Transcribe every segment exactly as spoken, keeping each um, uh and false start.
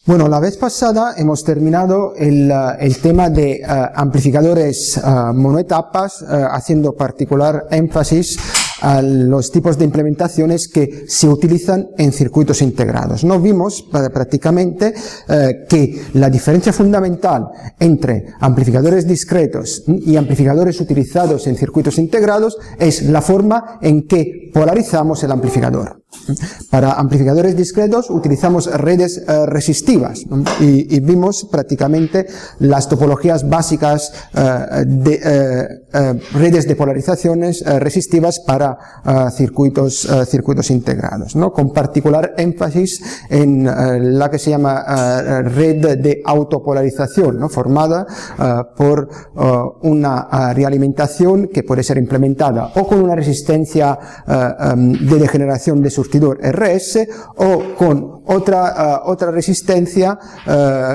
Bueno, la vez pasada hemos terminado el, el tema de uh, amplificadores uh, monoetapas, uh, haciendo particular énfasis a los tipos de implementaciones que se utilizan en circuitos integrados. No vimos prácticamente eh, que la diferencia fundamental entre amplificadores discretos y amplificadores utilizados en circuitos integrados es la forma en que polarizamos el amplificador. Para amplificadores discretos utilizamos redes eh, resistivas, ¿no? y, y vimos prácticamente las topologías básicas eh, de eh, eh, redes de polarizaciones eh, resistivas para Uh, circuitos, uh, circuitos integrados, ¿no? Con particular énfasis en uh, la que se llama uh, red de autopolarización, ¿no? Formada uh, por uh, una uh, realimentación que puede ser implementada o con una resistencia uh, um, de degeneración de surtidor R S o con otra, uh, otra resistencia uh,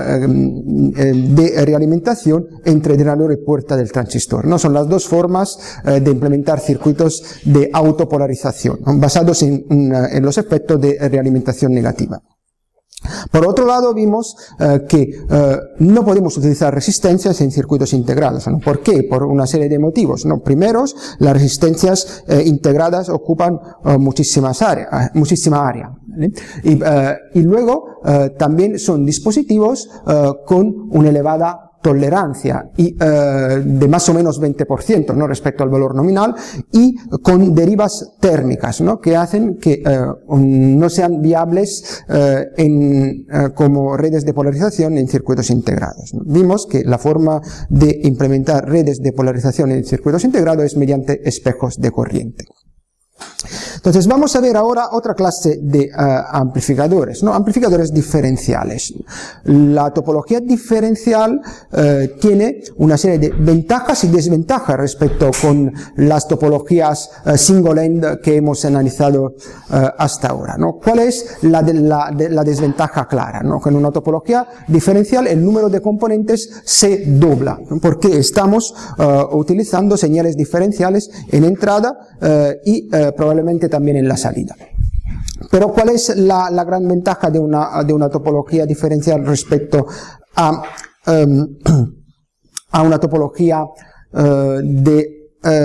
de realimentación entre drenador y puerta del transistor, ¿no? Son las dos formas uh, de implementar circuitos de autopolarización, ¿no? Basados en, en los efectos de realimentación negativa. Por otro lado, vimos uh, que uh, no podemos utilizar resistencias en circuitos integrados, ¿no? ¿Por qué? Por una serie de motivos, ¿no? Primeros, las resistencias uh, integradas ocupan uh, muchísimas área, uh, muchísima área, ¿vale? Y, uh, y luego uh, también son dispositivos uh, con una elevada tolerancia y, eh, de más o menos veinte por ciento, ¿no? Respecto al valor nominal, y con derivas térmicas, ¿no? Que hacen que eh, no sean viables eh, en, eh, como redes de polarización en circuitos integrados, ¿no? Vimos que la forma de implementar redes de polarización en circuitos integrados es mediante espejos de corriente. Entonces vamos a ver ahora otra clase de uh, amplificadores, ¿no? Amplificadores diferenciales. La topología diferencial uh, tiene una serie de ventajas y desventajas respecto con las topologías uh, single end que hemos analizado uh, hasta ahora, ¿no? ¿Cuál es la, de, la, de, la desventaja clara, ¿no? Que en una topología diferencial el número de componentes se dobla, ¿no? Porque estamos uh, utilizando señales diferenciales en entrada uh, y uh, probablemente también en la salida. Pero ¿cuál es la, la gran ventaja de una, de una topología diferencial respecto a, um, a una topología uh, de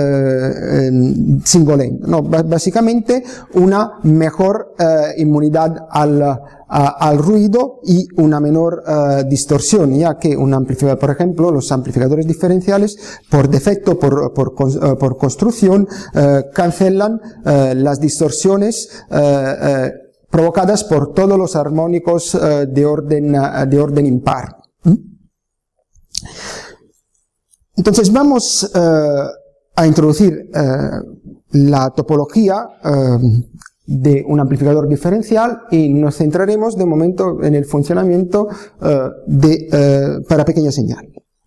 Uh, single end? No, básicamente una mejor uh, inmunidad al, uh, al ruido y una menor uh, distorsión, ya que un amplificador, por ejemplo, los amplificadores diferenciales por defecto, por, por, uh, por construcción, uh, cancelan uh, las distorsiones uh, uh, provocadas por todos los armónicos uh, de orden, uh, de orden impar. ¿Mm? Entonces vamos uh, a introducir uh, la topología uh, de un amplificador diferencial y nos centraremos de momento en el funcionamiento uh, de, uh, para pequeña señal.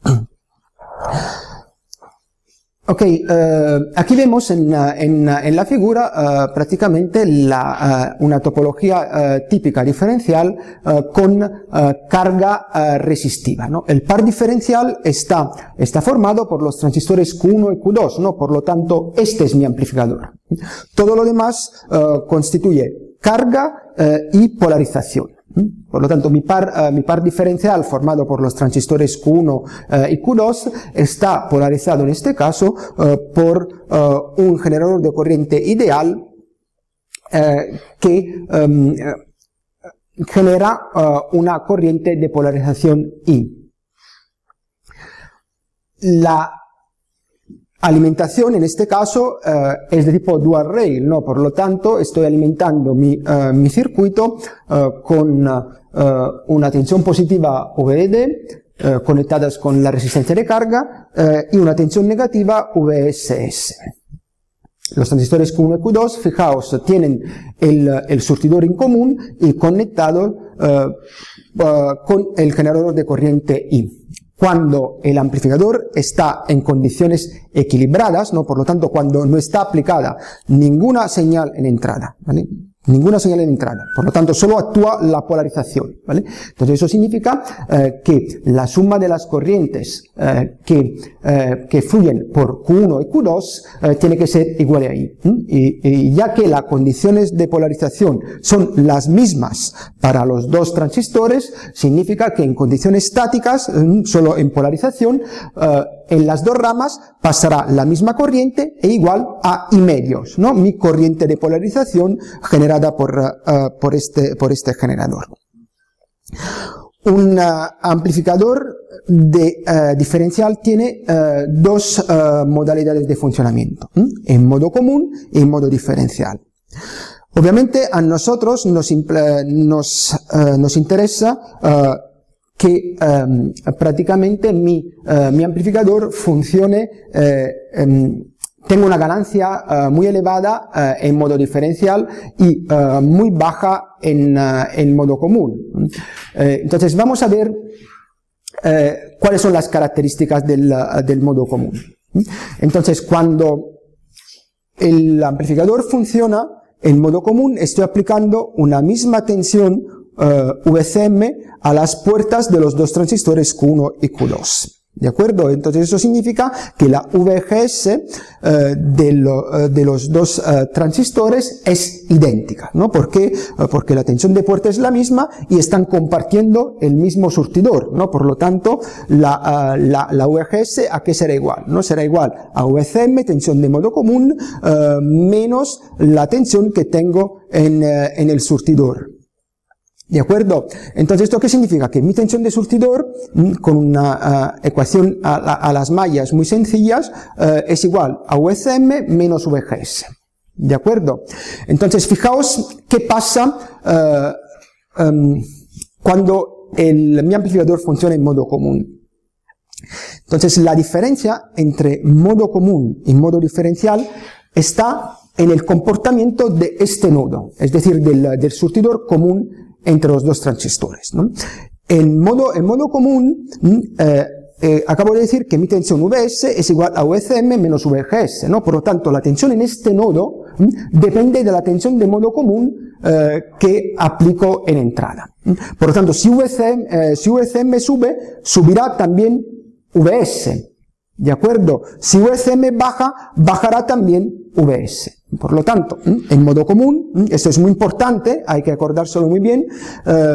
Ok, uh, aquí vemos en, en, en la figura uh, prácticamente la, uh, una topología uh, típica diferencial uh, con uh, carga uh, resistiva, ¿no? El par diferencial está, está formado por los transistores Q uno y Q dos, ¿no? Por lo tanto, este es mi amplificador. Todo lo demás uh, constituye carga uh, y polarización. Por lo tanto, mi par, uh, mi par diferencial formado por los transistores Q uno uh, y Q dos está polarizado en este caso uh, por uh, un generador de corriente ideal uh, que um, genera uh, una corriente de polarización I. La alimentación en este caso uh, es de tipo dual rail, ¿no? Por lo tanto, estoy alimentando mi, uh, mi circuito uh, con uh, una tensión positiva V D uh, conectadas con la resistencia de carga uh, y una tensión negativa V S S. Los transistores Q uno y Q dos, fijaos, tienen el, el surtidor en común y conectado uh, uh, con el generador de corriente I. Cuando el amplificador está en condiciones equilibradas, ¿no? Por lo tanto, cuando no está aplicada ninguna señal en entrada, ¿vale? Ninguna señal en entrada. Por lo tanto, solo actúa la polarización, ¿vale? Entonces, eso significa eh, que la suma de las corrientes eh, que, eh, que fluyen por Q uno y Q dos eh, tiene que ser igual a I. Y, y ya que las condiciones de polarización son las mismas para los dos transistores, significa que en condiciones estáticas, solo en polarización, eh, en las dos ramas pasará la misma corriente e igual a I medios, ¿no? Mi corriente de polarización generada por, uh, por, este, por este generador. Un uh, amplificador de, uh, diferencial tiene uh, dos uh, modalidades de funcionamiento, ¿eh? En modo común y en modo diferencial. Obviamente a nosotros nos, nos, uh, nos interesa uh, que um, prácticamente mi, uh, mi amplificador funcione, eh, um, tenga una ganancia uh, muy elevada uh, en modo diferencial y uh, muy baja en, uh, en modo común. Eh, entonces vamos a ver eh, cuáles son las características del, uh, del modo común. Entonces cuando el amplificador funciona en modo común, estoy aplicando una misma tensión Uh, V C M a las puertas de los dos transistores Q uno y Q dos. ¿De acuerdo? Entonces eso significa que la V G S uh, de, lo, uh, de los dos uh, transistores es idéntica, ¿no? ¿Por qué? Uh, porque la tensión de puerta es la misma y están compartiendo el mismo surtidor, ¿no? Por lo tanto, la, uh, la, la V G S ¿a qué será igual? ¿No? Será igual a V C M, tensión de modo común, uh, menos la tensión que tengo en, uh, en el surtidor. ¿De acuerdo? Entonces, ¿esto qué significa? Que mi tensión de surtidor, con una uh, ecuación a, a, a las mallas muy sencillas, uh, es igual a V C M menos V G S. ¿De acuerdo? Entonces, fijaos qué pasa uh, um, cuando el, mi amplificador funciona en modo común. Entonces, la diferencia entre modo común y modo diferencial está en el comportamiento de este nodo, es decir, del, del surtidor común entre los dos transistores, ¿no? En modo, en modo común, eh, eh, acabo de decir que mi tensión V S es igual a V C M menos V G S, ¿no? Por lo tanto, la tensión en este nodo ¿m? depende de la tensión de modo común eh, que aplico en entrada. Por lo tanto, si V C M, eh, si V C M sube, subirá también V S. ¿De acuerdo? Si V C M baja, bajará también V S. Por lo tanto, en modo común, esto es muy importante, hay que acordárselo muy bien, eh,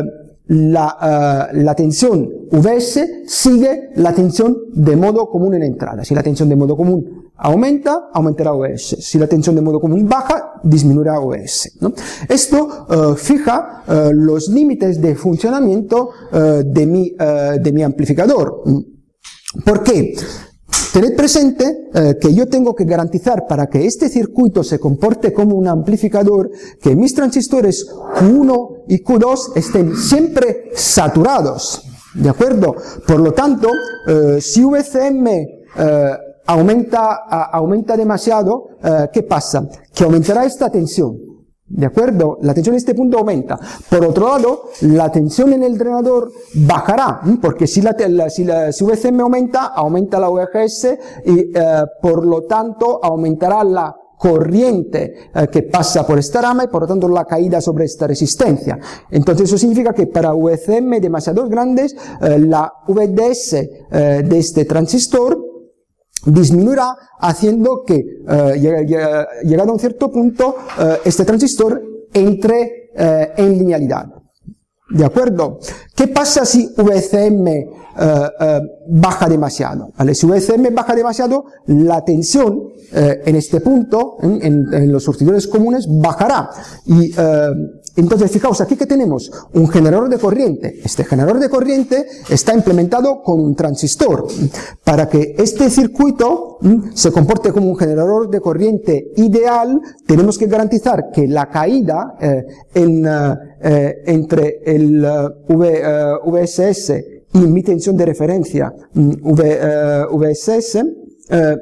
la, uh, la tensión V S sigue la tensión de modo común en entrada. Si la tensión de modo común aumenta, aumentará V S. Si la tensión de modo común baja, disminuirá V S, ¿no? Esto uh, fija uh, los límites de funcionamiento uh, de, mi, uh, de mi amplificador. ¿Por qué? Tened presente eh, que yo tengo que garantizar para que este circuito se comporte como un amplificador que mis transistores Q uno y Q dos estén siempre saturados, ¿de acuerdo? Por lo tanto, eh, si V C M eh, aumenta, a, aumenta demasiado, eh, ¿qué pasa? Que aumentará esta tensión. ¿De acuerdo? La tensión en este punto aumenta. Por otro lado, la tensión en el drenador bajará, porque si, la, si, la, si V C M aumenta, aumenta la V G S y eh, por lo tanto aumentará la corriente eh, que pasa por esta rama y por lo tanto la caída sobre esta resistencia. Entonces eso significa que para V C M demasiado grandes, eh, la V D S eh, de este transistor disminuirá, haciendo que, eh, llegado a un cierto punto, eh, este transistor entre eh, en linealidad. ¿De acuerdo? ¿Qué pasa si V C M eh, eh, baja demasiado? ¿Vale? Si V C M baja demasiado, la tensión eh, en este punto, en, en, en los surtidores comunes, bajará. Y eh, entonces, fijaos, aquí que tenemos un generador de corriente. Este generador de corriente está implementado con un transistor. Para que este circuito ¿m? se comporte como un generador de corriente ideal, tenemos que garantizar que la caída eh, en, eh, entre el uh, v, uh, V S S y mi tensión de referencia v, uh, V S S eh,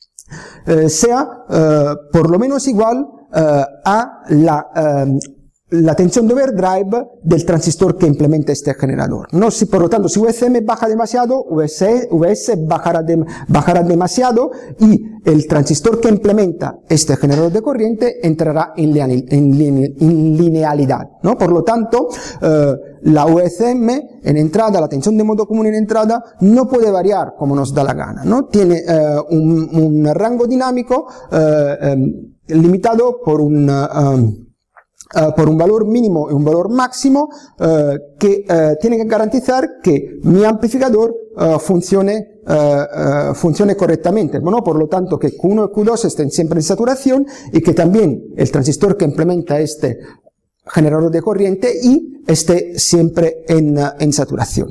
eh, sea eh, por lo menos igual eh, a la, eh, la tensión de overdrive del transistor que implementa este generador, ¿no? Si, por lo tanto, si V C M baja demasiado, V S bajará, de, bajará demasiado y el transistor que implementa este generador de corriente entrará en, lineal, en, line, en linealidad, ¿no? Por lo tanto, eh, la V C M en entrada, la tensión de modo común en entrada, no puede variar como nos da la gana, ¿no? Tiene eh, un, un rango dinámico eh, eh, limitado por un... Um, Uh, por un valor mínimo y un valor máximo uh, que uh, tiene que garantizar que mi amplificador uh, funcione, uh, uh, funcione correctamente, ¿no? Por lo tanto que Q uno y Q dos estén siempre en saturación y que también el transistor que implementa este generador de corriente I esté siempre en, uh, en saturación.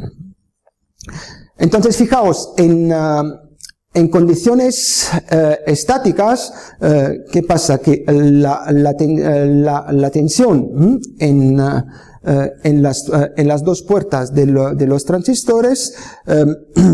Entonces fijaos, en... Uh, En condiciones eh, estáticas, eh, ¿qué pasa? Que la, la, ten, la, la tensión ¿m? en, eh, en, las, eh, en las dos puertas de, lo, de los transistores eh,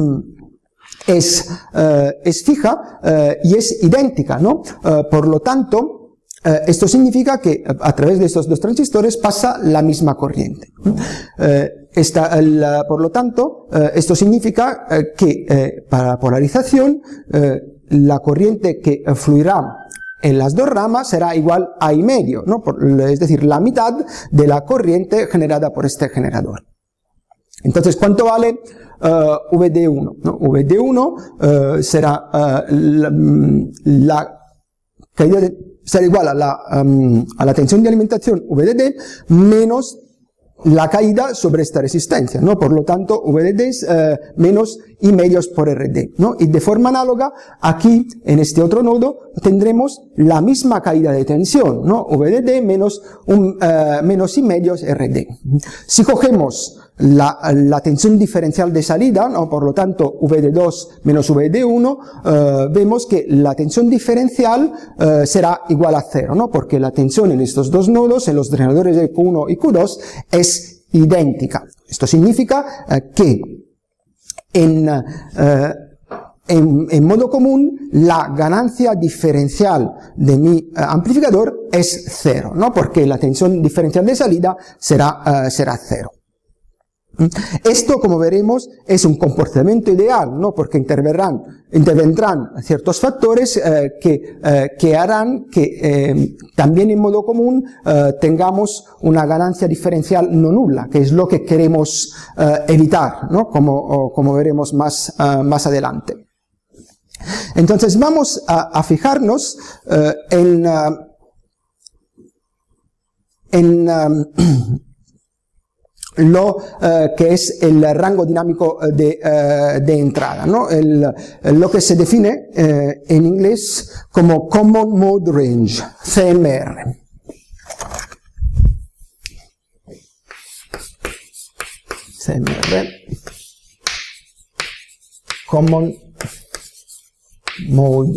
es, eh, es fija eh, y es idéntica, ¿no? Eh, por lo tanto, Eh, esto significa que a través de estos dos transistores pasa la misma corriente. Eh, esta, la, por lo tanto, eh, esto significa eh, que eh, para la polarización, eh, la corriente que fluirá en las dos ramas será igual a I medio, ¿no? Por, es decir, la mitad de la corriente generada por este generador. Entonces, ¿cuánto vale uh, V D uno? ¿No? V D uno uh, será uh, la, la caída de será igual a la, um, a la tensión de alimentación V D D menos la caída sobre esta resistencia, ¿no? Por lo tanto, V D D es eh, menos I medios por R D, ¿no? Y de forma análoga, aquí, en este otro nodo, tendremos la misma caída de tensión, ¿no? V D D menos, un, eh, menos I medios R D. Si cogemos la, la tensión diferencial de salida, ¿no? Por lo tanto, V D dos menos V D uno, eh, vemos que la tensión diferencial eh, será igual a cero, ¿no? Porque la tensión en estos dos nodos, en los generadores de Q uno y Q dos, es idéntica. Esto significa eh, que en, eh, en, en modo común la ganancia diferencial de mi eh, amplificador es cero, ¿no? Porque la tensión diferencial de salida será, eh, será cero. Esto, como veremos, es un comportamiento ideal, ¿no? Porque intervendrán, intervendrán ciertos factores eh, que, eh, que harán que eh, también en modo común eh, tengamos una ganancia diferencial no nula, que es lo que queremos eh, evitar, ¿no? Como, o, como veremos más, uh, más adelante. Entonces vamos a, a fijarnos eh, en, uh, en um, lo eh, que es el rango dinámico de, eh, de entrada, ¿no? El, lo que se define eh, en inglés como Common Mode Range, C M R. C M R. Common Mode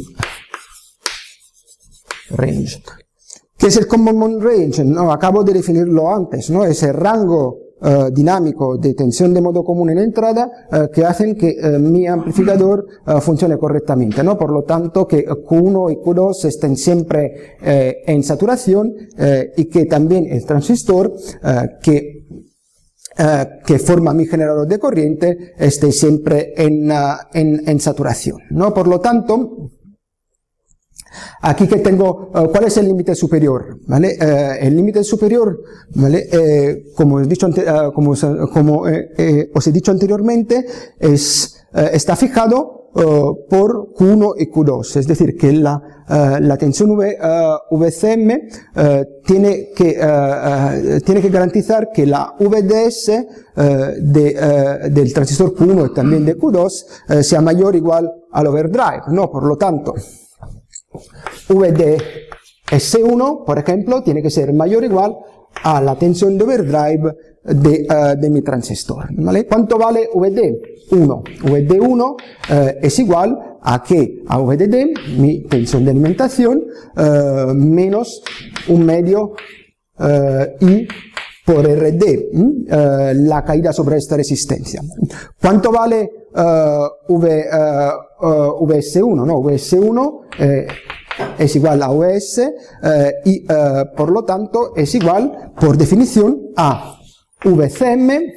Range. ¿Qué es el Common Mode Range? No, acabo de definirlo antes, ¿no? Es el rango Uh, dinámico de tensión de modo común en entrada uh, que hacen que uh, mi amplificador uh, funcione correctamente, ¿no? Por lo tanto que Q uno y Q dos estén siempre eh, en saturación eh, y que también el transistor uh, que Uh, que forma mi generador de corriente esté siempre en, uh, en, en saturación, ¿no? Por lo tanto, aquí que tengo, uh, ¿cuál es el límite superior? ¿Vale? Uh, el límite superior, ¿vale? Eh, como, he dicho, uh, como, como eh, eh, os he dicho anteriormente, es, uh, está fijado Uh, por Q uno y Q dos, es decir, que la, uh, la tensión v, uh, V C M uh, tiene, que, uh, uh, tiene que garantizar que la V D S uh, de, uh, del transistor Q uno y también de Q dos uh, sea mayor o igual al overdrive, ¿no? Por lo tanto, V D S uno, por ejemplo, tiene que ser mayor o igual a la tensión de overdrive de, uh, de mi transistor, ¿vale? ¿Cuánto vale V D? uno. V D uno uh, es igual a que a V D D, mi tensión de alimentación, uh, menos un medio uh, I por R D, uh, la caída sobre esta resistencia. ¿Cuánto vale uh, v, uh, uh, V S uno? No, V S uno eh, es igual a V S eh, y eh, por lo tanto es igual, por definición, a V C M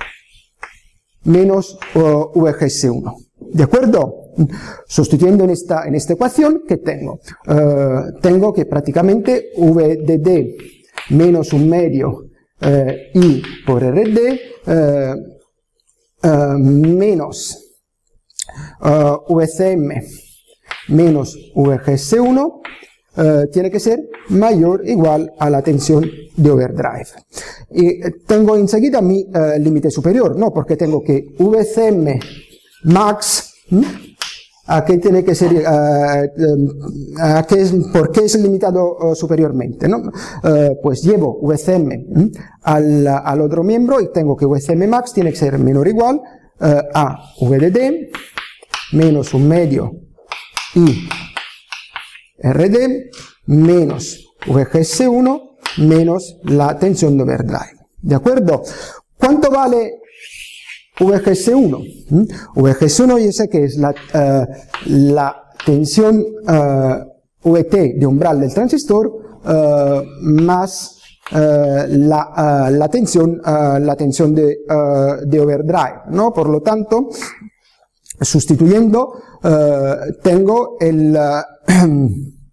menos uh, V G S uno. ¿De acuerdo? Sustituyendo en esta, en esta ecuación, ¿qué tengo? Uh, tengo que prácticamente V D D menos un medio eh, I por R D eh, eh, menos uh, V C M menos V G S uno eh, tiene que ser mayor o igual a la tensión de overdrive. Y tengo enseguida mi eh, límite superior, ¿no? Porque tengo que V C M max, ¿m? ¿A qué tiene que ser, uh, a qué es, por qué es limitado uh, superiormente, ¿no? Uh, pues llevo V C M ¿m? al, al otro miembro y tengo que V C M max tiene que ser menor o igual uh, a V D D menos un medio I R D menos V G S uno menos la tensión de overdrive. ¿De acuerdo? ¿Cuánto vale V G S uno? ¿Mm? V G S uno yo sé que es la, uh, la tensión uh, V T de umbral del transistor uh, más uh, la, uh, la tensión, uh, la tensión de, uh, de overdrive, ¿no? Por lo tanto, sustituyendo, uh, tengo el uh,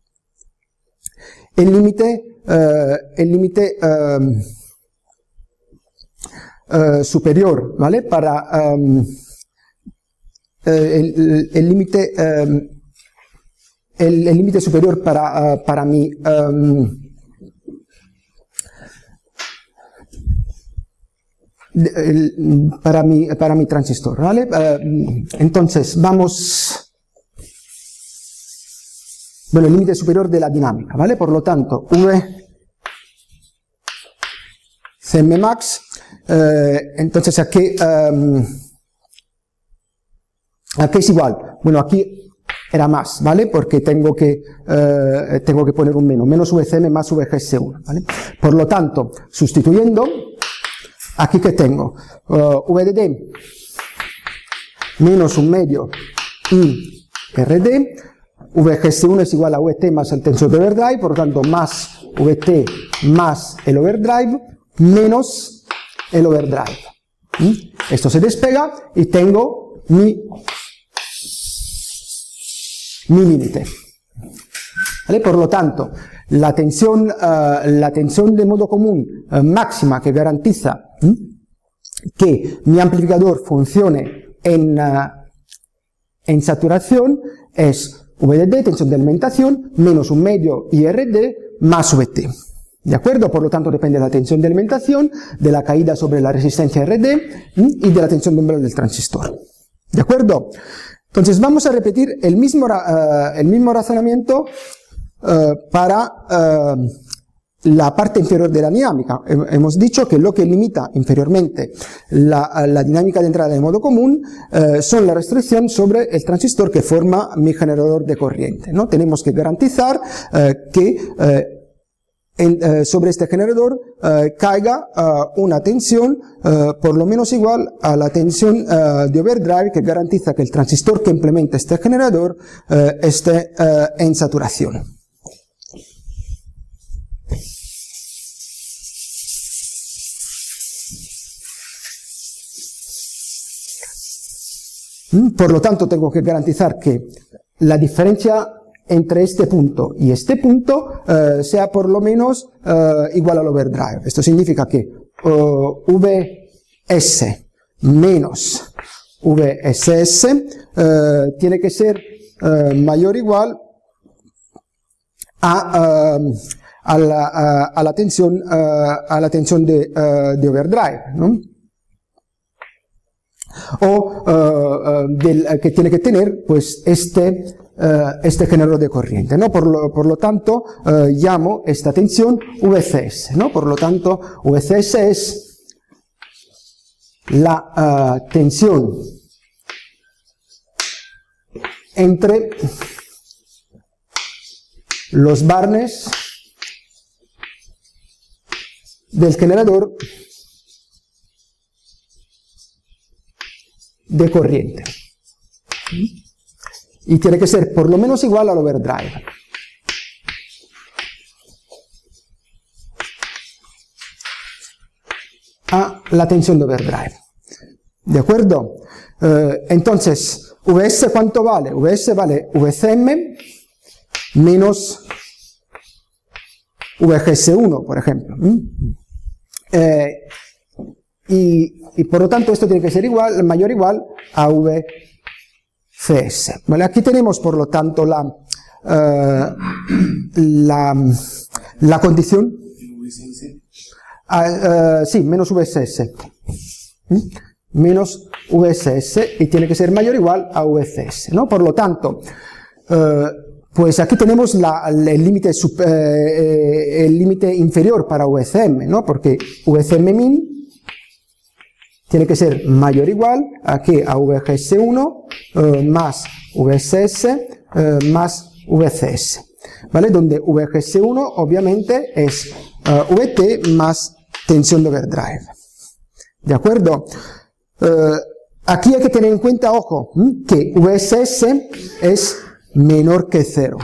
el límite uh, el límite uh, Uh, superior, ¿vale? Para um, uh, el límite um, el límite superior para uh, para mi um, el, para mi para mi transistor, ¿vale? Uh, entonces vamos, bueno, el límite superior de la dinámica, ¿vale? Por lo tanto, V C M max. Eh, entonces, ¿a qué, um, ¿a qué es igual? Bueno, aquí era más, ¿vale? Porque tengo que, uh, tengo que poner un menos, menos V C M más V G S uno, ¿vale? Por lo tanto, sustituyendo, aquí que tengo, uh, V D D menos un medio I R D, V G S uno es igual a V T más el tensor de overdrive, por lo tanto, más V T más el overdrive, menos el overdrive. ¿Mm? Esto se despega y tengo mi, mi límite. ¿Vale? Por lo tanto, la tensión, uh, la tensión de modo común uh, máxima que garantiza ¿Mm? que mi amplificador funcione en, uh, en saturación es V D D, tensión de alimentación, menos un medio I R D más V T. ¿De acuerdo? Por lo tanto, depende de la tensión de alimentación, de la caída sobre la resistencia R D y de la tensión de umbral del transistor. ¿De acuerdo? Entonces, vamos a repetir el mismo, uh, el mismo razonamiento uh, para uh, la parte inferior de la dinámica. Hemos dicho que lo que limita inferiormente la, la dinámica de entrada de modo común uh, son la restricción sobre el transistor que forma mi generador de corriente, ¿no? Tenemos que garantizar uh, que uh, En, uh, sobre este generador uh, caiga uh, una tensión uh, por lo menos igual a la tensión uh, de overdrive que garantiza que el transistor que implementa este generador uh, esté uh, en saturación. Por lo tanto, tengo que garantizar que la diferencia entre este punto y este punto uh, sea por lo menos uh, igual al overdrive. Esto significa que uh, V S menos V S S uh, tiene que ser uh, mayor o igual a, uh, a, la, a, a la tensión, uh, a la tensión de, uh, de overdrive, ¿no? O uh, uh, del, que tiene que tener pues este Uh, este generador de corriente, ¿no? Por lo, por lo tanto, uh, llamo esta tensión V C S, ¿no? Por lo tanto, V C S es la uh, tensión entre los barnes del generador de corriente. Y tiene que ser por lo menos igual al overdrive. la tensión de overdrive. ¿De acuerdo? Eh, entonces, V S ¿cuánto vale? V S vale V C M menos V G S uno, por ejemplo. ¿Mm? Eh, y, y por lo tanto esto tiene que ser igual, mayor o igual a V C S. ¿Vale? Aquí tenemos por lo tanto la, uh, la, la condición. Uh, uh, sí, menos V S S. ¿Mm? Menos V S S y tiene que ser mayor o igual a V C S, ¿no? Por lo tanto, uh, pues aquí tenemos la, el límite eh, el límite inferior para V C M, ¿no? Porque V C M min tiene que ser mayor o igual a que a V G S uno eh, más V S S eh, más V C S, ¿vale? Donde V G S uno obviamente es eh, V T más tensión de overdrive. ¿De acuerdo? Eh, aquí hay que tener en cuenta, ojo, que V S S es menor que cero.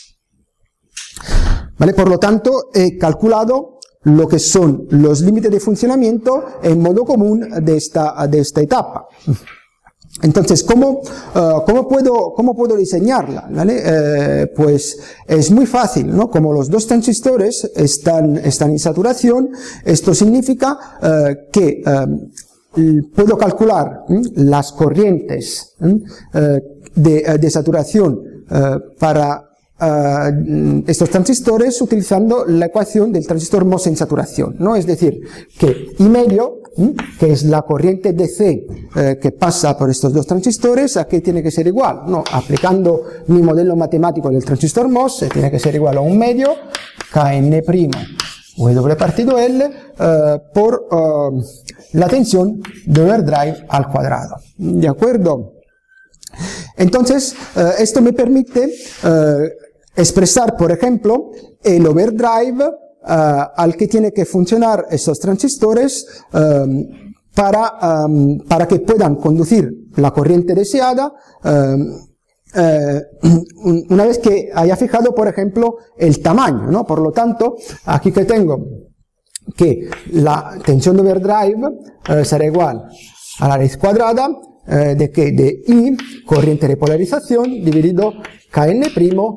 ¿Vale? Por lo tanto, he calculado lo que son los límites de funcionamiento en modo común de esta, de esta etapa. Entonces, ¿cómo, uh, ¿cómo, puedo, cómo puedo diseñarla? ¿Vale? Eh, pues es muy fácil, ¿no? Como los dos transistores están, están en saturación, esto significa uh, que uh, puedo calcular ¿eh? las corrientes ¿eh? de, de saturación eh, para eh, estos transistores utilizando la ecuación del transistor MOS en saturación, ¿no? Es decir, que I medio, ¿eh? que es la corriente D C eh, que pasa por estos dos transistores, aquí tiene que ser igual, ¿no? Aplicando mi modelo matemático del transistor MOS, tiene que ser igual a un medio Kn' W partido L eh, por eh, la tensión de overdrive al cuadrado. ¿De acuerdo? Entonces, eh, esto me permite eh, expresar, por ejemplo, el overdrive eh, al que tiene que funcionar estos transistores eh, para, um, para que puedan conducir la corriente deseada eh, Eh, una vez que haya fijado, por ejemplo, el tamaño, ¿no? Por lo tanto, aquí que tengo que la tensión de overdrive eh, será igual a la raíz cuadrada eh, de que de I, corriente de polarización, dividido Kn'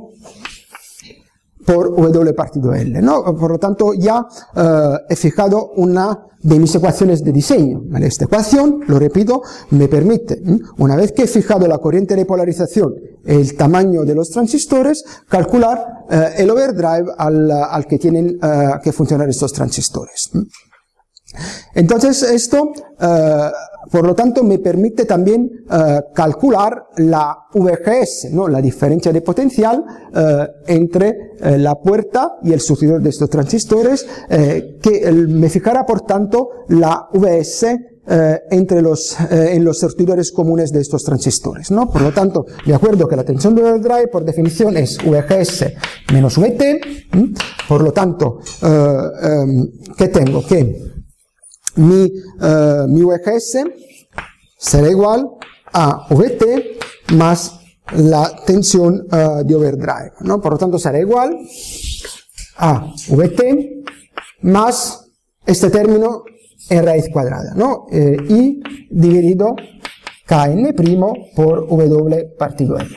por W partido L, ¿no? Por lo tanto, ya eh, he fijado una de mis ecuaciones de diseño, ¿vale? Esta ecuación, lo repito, me permite, ¿eh? una vez que he fijado la corriente de polarización, el tamaño de los transistores, calcular eh, el overdrive al, al que tienen eh, que funcionar estos transistores. Entonces, esto, eh, por lo tanto, me permite también eh, calcular la V G S, ¿no? La diferencia de potencial eh, entre eh, la puerta y el surtidor de estos transistores, eh, que el, me fijará, por tanto, la V S eh, entre los, eh, en los surtidores comunes de estos transistores, ¿no? Por lo tanto, de acuerdo que la tensión de overdrive, por definición, es V G S menos V T, ¿m? Por lo tanto, eh, eh, ¿qué tengo? Que Mi, uh, mi V G S será igual a V T más la tensión uh, de overdrive, ¿no? Por lo tanto, será igual a V T más este término en raíz cuadrada, ¿no? Eh, I dividido Kn' por W partido L.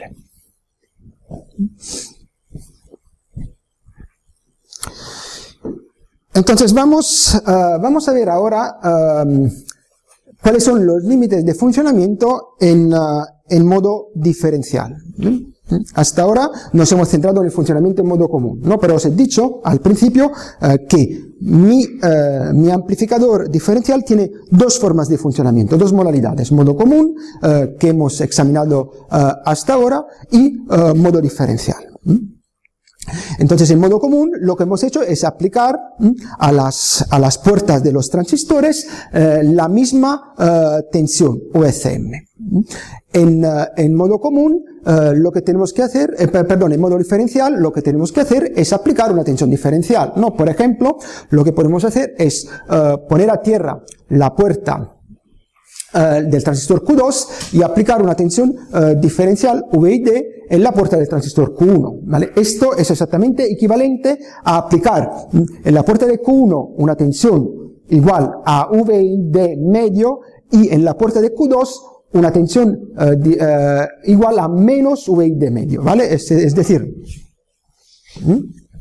Entonces vamos, uh, vamos a ver ahora um, cuáles son los límites de funcionamiento en, uh, en modo diferencial. ¿Sí? Hasta ahora nos hemos centrado en el funcionamiento en modo común, ¿no? Pero os he dicho al principio uh, que mi, uh, mi amplificador diferencial tiene dos formas de funcionamiento, dos modalidades, modo común, uh, que hemos examinado uh, hasta ahora, y uh, modo diferencial. ¿Sí? Entonces, en modo común, lo que hemos hecho es aplicar ¿m? a las, a las puertas de los transistores eh, la misma eh, tensión, V C M. En, uh, en modo común, uh, lo que tenemos que hacer, eh, perdón, en modo diferencial, lo que tenemos que hacer es aplicar una tensión diferencial, ¿no? Por ejemplo, lo que podemos hacer es uh, poner a tierra la puerta Uh, del transistor Q dos y aplicar una tensión uh, diferencial V I D en la puerta del transistor Q uno, ¿vale? Esto es exactamente equivalente a aplicar ¿m? en la puerta de Q uno una tensión igual a V I D medio, y en la puerta de Q dos una tensión uh, di, uh, igual a menos V I D medio, ¿vale? Es, es decir, ¿Mm?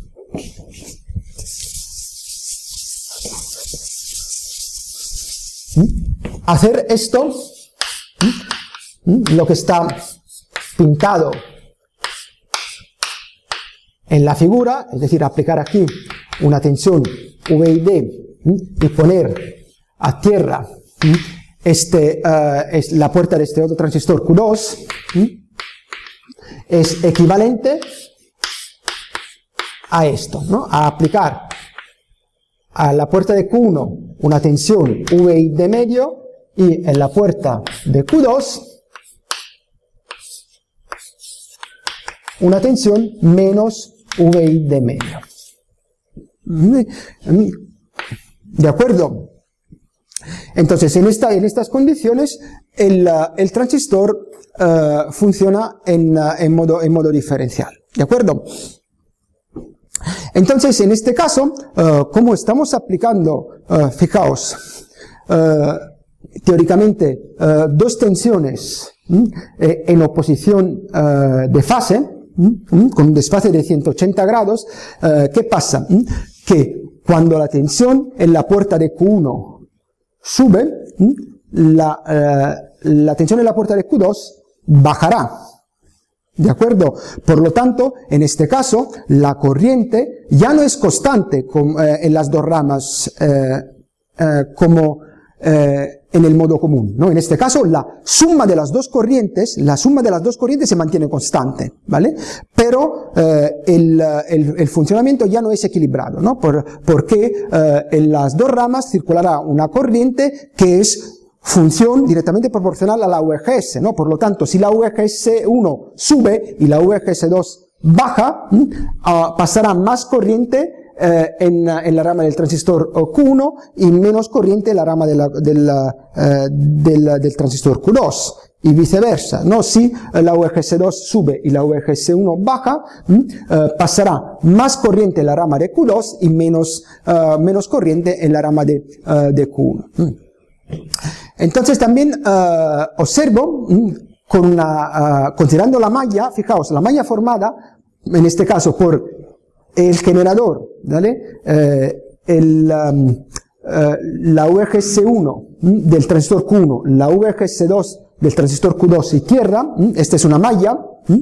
¿Mm? hacer esto, ¿Mm? lo que está pintado en la figura, es decir, aplicar aquí una tensión V I D ¿Mm? y poner a tierra ¿Mm? este, uh, es la puerta de este otro transistor Q dos, ¿Mm? es equivalente a esto, ¿no? A aplicar a la puerta de Q uno una tensión V I D medio, y en la puerta de Q dos una tensión menos V I D medio. ¿De acuerdo? Entonces, en, esta, en estas condiciones, el, el transistor uh, funciona en, uh, en, modo, en modo diferencial. ¿De acuerdo? Entonces, en este caso, uh, como estamos aplicando, uh, fijaos, uh, teóricamente, uh, dos tensiones ¿m? Eh, en oposición uh, de fase, ¿m? con un desfase de ciento ochenta grados, uh, ¿qué pasa? ¿M? Que cuando la tensión en la puerta de Q uno sube, ¿m? La, uh, la tensión en la puerta de Q dos bajará. ¿De acuerdo? Por lo tanto, en este caso, la corriente ya no es constante con, eh, en las dos ramas eh, eh, como eh, en el modo común, ¿no? En este caso, la suma de las dos corrientes, la suma de las dos corrientes se mantiene constante, ¿vale? Pero eh, el, el, el funcionamiento ya no es equilibrado, ¿no? Por, porque eh, en las dos ramas circulará una corriente que es función directamente proporcional a la V G S, ¿no? Por lo tanto, si la V G S uno sube y la V G S dos baja, uh, pasará más corriente eh, en, en la rama del transistor Q uno y menos corriente en la rama de la, de la, eh, del, del transistor Q dos. Y viceversa, ¿no? Si la V G S dos sube y la V G S uno baja, eh, pasará más corriente en la rama de Q dos y menos, eh, menos corriente en la rama de, eh, de Q uno. Entonces también uh, observo, mm, con una, uh, considerando la malla, fijaos, la malla formada, en este caso por el generador, ¿vale? Eh, el, um, uh, la V G S uno mm, del transistor Q uno, la V G S dos del transistor Q dos y tierra, mm, esta es una malla, mm,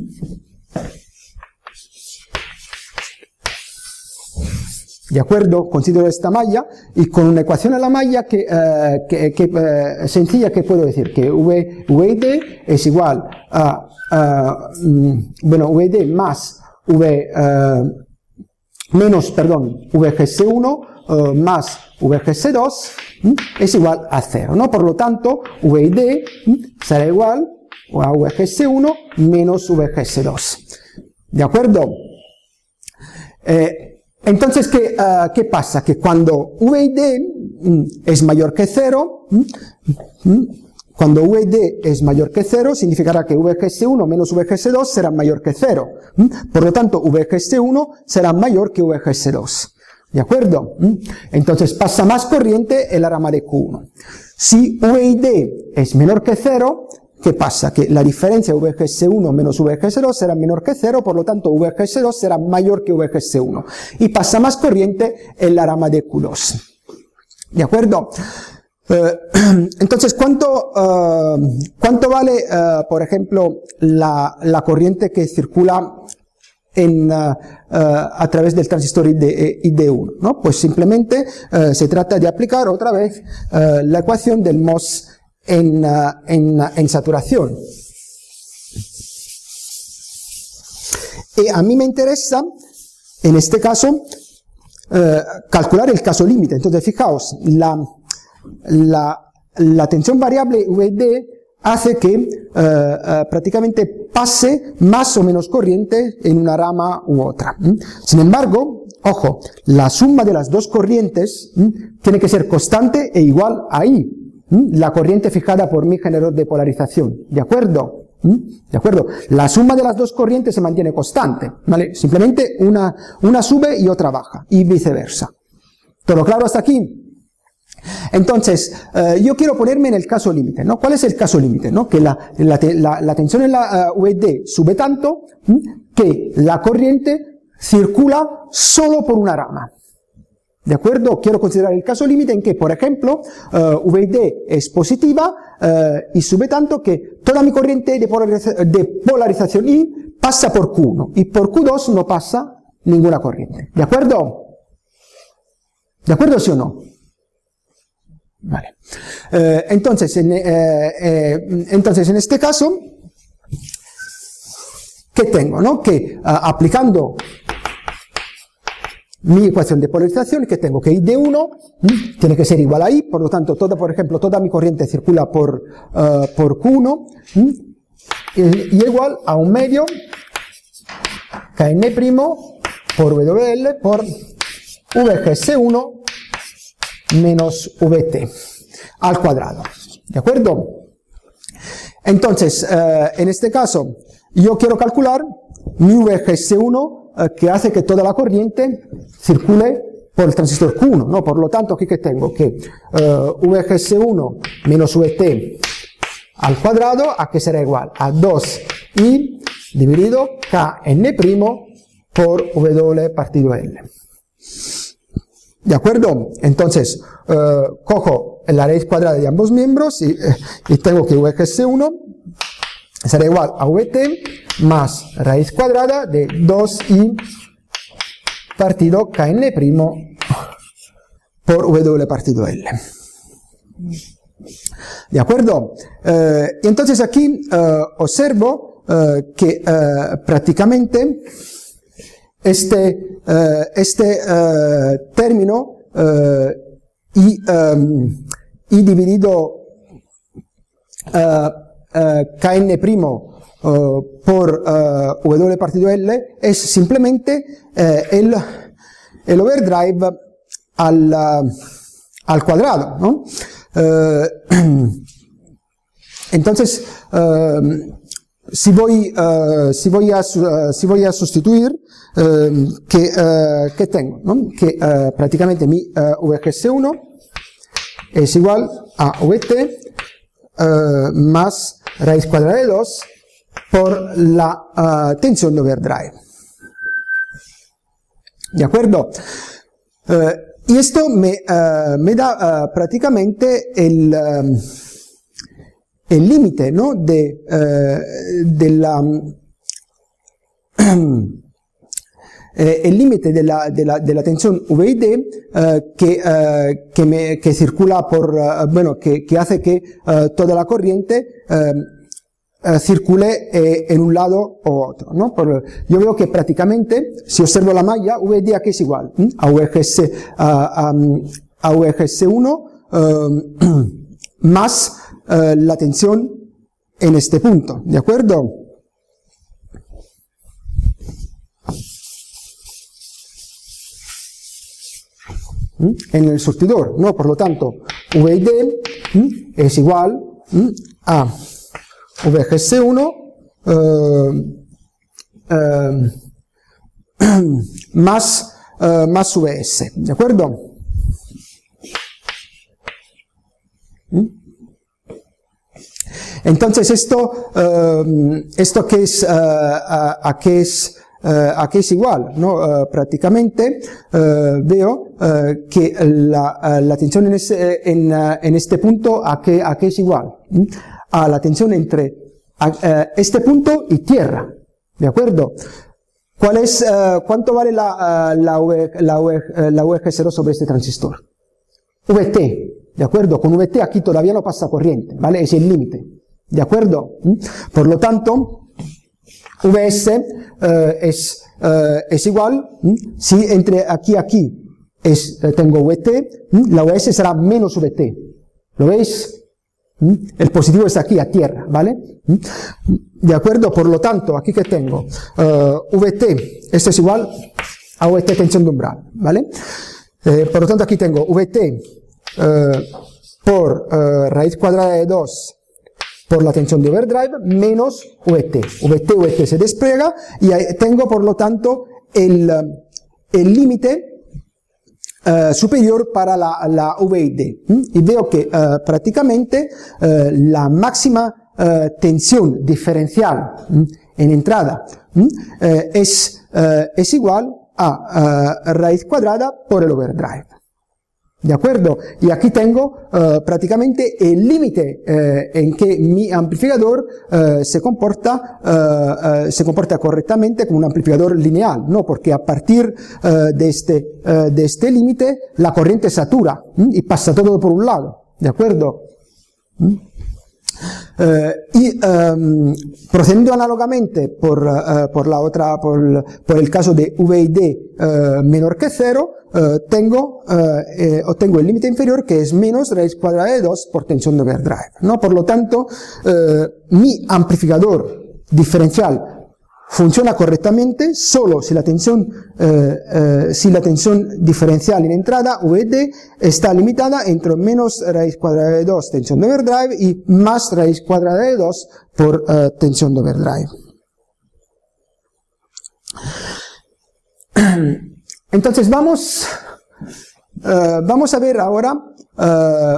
¿de acuerdo? Considero esta malla y con una ecuación a la malla que, uh, que, que uh, sencilla, que puedo decir que v, VD es igual a, uh, mm, bueno, V D más V, uh, menos, perdón, V G S uno uh, más V G S dos mm, es igual a cero, ¿no? Por lo tanto, V D mm, será igual a V G S uno menos V G S dos. ¿De acuerdo? Eh, Entonces, ¿qué, uh, ¿qué pasa? Que cuando V I D mm, es mayor que cero, mm, mm, cuando V I D es mayor que cero, significará que V G S uno menos V G S dos será mayor que cero. Mm, por lo tanto, V G S uno será mayor que V G S dos. ¿De acuerdo? Mm, entonces, pasa más corriente en la rama de Q uno. Si V I D es menor que cero, ¿qué pasa? Que la diferencia de V G S uno menos V G S dos será menor que cero, por lo tanto V G S dos será mayor que V G S uno. Y pasa más corriente en la rama de Q dos. ¿De acuerdo? Eh, entonces, ¿cuánto, uh, ¿cuánto vale, uh, por ejemplo, la, la corriente que circula en, uh, uh, a través del transistor I D uno? ¿No? Pues simplemente uh, se trata de aplicar otra vez uh, la ecuación del M O S En, uh, en, uh, en saturación. Y a mí me interesa, en este caso, uh, calcular el caso límite. Entonces, fijaos, la, la, la tensión variable V D hace que uh, uh, prácticamente pase más o menos corriente en una rama u otra. ¿Mm? Sin embargo, ojo, la suma de las dos corrientes ¿m? tiene que ser constante e igual a I. La corriente fijada por mi generador de polarización, ¿de acuerdo? ¿De acuerdo? La suma de las dos corrientes se mantiene constante, ¿vale? Simplemente una, una sube y otra baja, y viceversa. ¿Todo claro hasta aquí? Entonces, eh, yo quiero ponerme en el caso límite, ¿no? ¿Cuál es el caso límite? ¿No? Que la, la, la, la tensión en la uh, V D sube tanto ¿m? que la corriente circula solo por una rama. ¿De acuerdo? Quiero considerar el caso límite en que, por ejemplo, uh, V D es positiva uh, y sube tanto que toda mi corriente de, polariza de polarización I pasa por Q uno y por Q dos no pasa ninguna corriente. ¿De acuerdo? ¿De acuerdo, sí o no? Vale. Eh, entonces, en, eh, eh, entonces, en este caso, ¿qué tengo? ¿No? Que uh, aplicando mi ecuación de polarización, que tengo que I de uno ¿m? tiene que ser igual a I, por lo tanto, toda, por ejemplo, toda mi corriente circula por, uh, por Q uno ¿m? y, y igual a un medio Kn' por W L por V G S uno menos V T al cuadrado. ¿De acuerdo? Entonces, eh, en este caso, yo quiero calcular mi V G S uno eh, que hace que toda la corriente circule por el transistor Q uno, ¿no? Por lo tanto, aquí que tengo que eh, V G S uno menos V T al cuadrado, ¿a qué será igual? A dos I dividido Kn' por W partido L. ¿De acuerdo? Entonces, eh, cojo la raíz cuadrada de ambos miembros y, eh, y tengo que V G S uno será igual a V T más raíz cuadrada de dos I partido Kn' por W partido L. ¿De acuerdo? Eh, y entonces aquí eh, observo eh, que eh, prácticamente este, uh, este uh, término uh, y, um, y dividido uh, uh, Kn' uh, por uh, W partido L es simplemente uh, el, el overdrive al, uh, al cuadrado, ¿no? Uh, entonces, uh, si voy, uh, si voy a, uh, si voy a sustituir, uh, que, uh, que tengo, ¿no? Que uh, prácticamente mi uh, V G S uno es igual a V T uh, más raíz cuadrada de dos por la uh, tensión de overdrive. ¿De acuerdo? Uh, y esto me, uh, me da uh, prácticamente el... Uh, el límite, ¿no? de, eh, de la eh, el límite de la, de, la, de la tensión V I D eh, que, eh, que, me, que circula por, uh, bueno, que, que hace que uh, toda la corriente uh, uh, circule eh, en un lado o otro, ¿no? Por, yo veo que prácticamente, si observo la malla, V I D aquí es igual ¿eh? a V G S, a, a, a V G S uno uh, más Uh, la tensión en este punto, ¿de acuerdo? ¿Mm? En el surtidor, ¿no? Por lo tanto, V I D ¿Mm? es igual ¿Mm? a V G S uno uh, uh, más, uh, más V S, ¿de acuerdo? ¿Mm? Entonces esto, uh, esto que es, uh, a, a que es, uh, a que es igual, ¿no? Uh, prácticamente uh, veo uh, que la, uh, la tensión en, ese, en, uh, en este punto a que, a que es igual ¿sí? a la tensión entre a, uh, este punto y tierra, ¿de acuerdo? ¿Cuál es, uh, cuánto vale la, uh, la, v, la, v, uh, la V G cero sobre este transistor? V T, ¿de acuerdo? Con V T aquí todavía no pasa corriente, ¿vale? Es el límite. ¿De acuerdo? Por lo tanto, V S eh, es, eh, es igual, ¿m? Si entre aquí y aquí es, eh, tengo V T, ¿m? La V S será menos V T. ¿Lo veis? ¿M? El positivo está aquí, a tierra, ¿vale? ¿M? ¿De acuerdo? Por lo tanto, aquí que tengo eh, V T, esto es igual a V T tensión de umbral, ¿vale? Eh, por lo tanto, aquí tengo V T eh, por eh, raíz cuadrada de dos por la tensión de overdrive menos V T. V T, V T se despliega y ahí tengo por lo tanto el, el límite uh, superior para la, la V I D. ¿Mm? Y veo que uh, prácticamente uh, la máxima uh, tensión diferencial ¿Mm? en entrada ¿Mm? uh, es, uh, es igual a uh, raíz cuadrada por el overdrive. ¿De acuerdo? Y aquí tengo uh, prácticamente el límite uh, en que mi amplificador uh, se comporta uh, uh, se comporta correctamente como un amplificador lineal, ¿no? Porque a partir uh, de este uh, de este límite la corriente satura ¿m? y pasa todo por un lado. ¿De acuerdo? ¿Mm? Uh, y um, procediendo análogamente por, uh, por la otra, por, por el caso de V I D uh, menor que cero, uh, tengo, uh, eh, obtengo el límite inferior que es menos raíz cuadrada de dos por tensión de overdrive, ¿no? Por lo tanto, uh, mi amplificador diferencial funciona correctamente solo si la tensión, eh, eh, si la tensión diferencial en entrada, V D, está limitada entre menos raíz cuadrada de dos tensión de overdrive y más raíz cuadrada de dos por eh, tensión de overdrive. Entonces vamos, eh, vamos a ver ahora eh,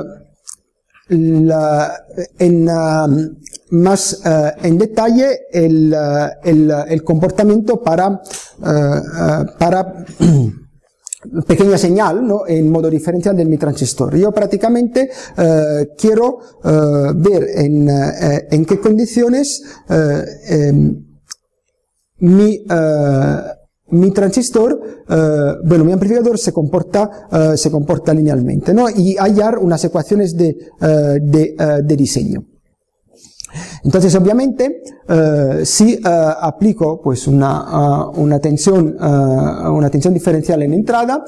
la, en, uh, más uh, en detalle el, uh, el, uh, el comportamiento para, uh, uh, para pequeña señal, ¿no? En modo diferencial de mi transistor. Yo prácticamente uh, quiero uh, ver en, uh, en qué condiciones uh, um, mi uh, mi transistor, uh, bueno, mi amplificador se comporta, uh, se comporta linealmente, ¿no? Y hallar unas ecuaciones de, uh, de, uh, de diseño. Entonces, obviamente, uh, si uh, aplico, pues, una, uh, una tensión, uh, una tensión diferencial en entrada,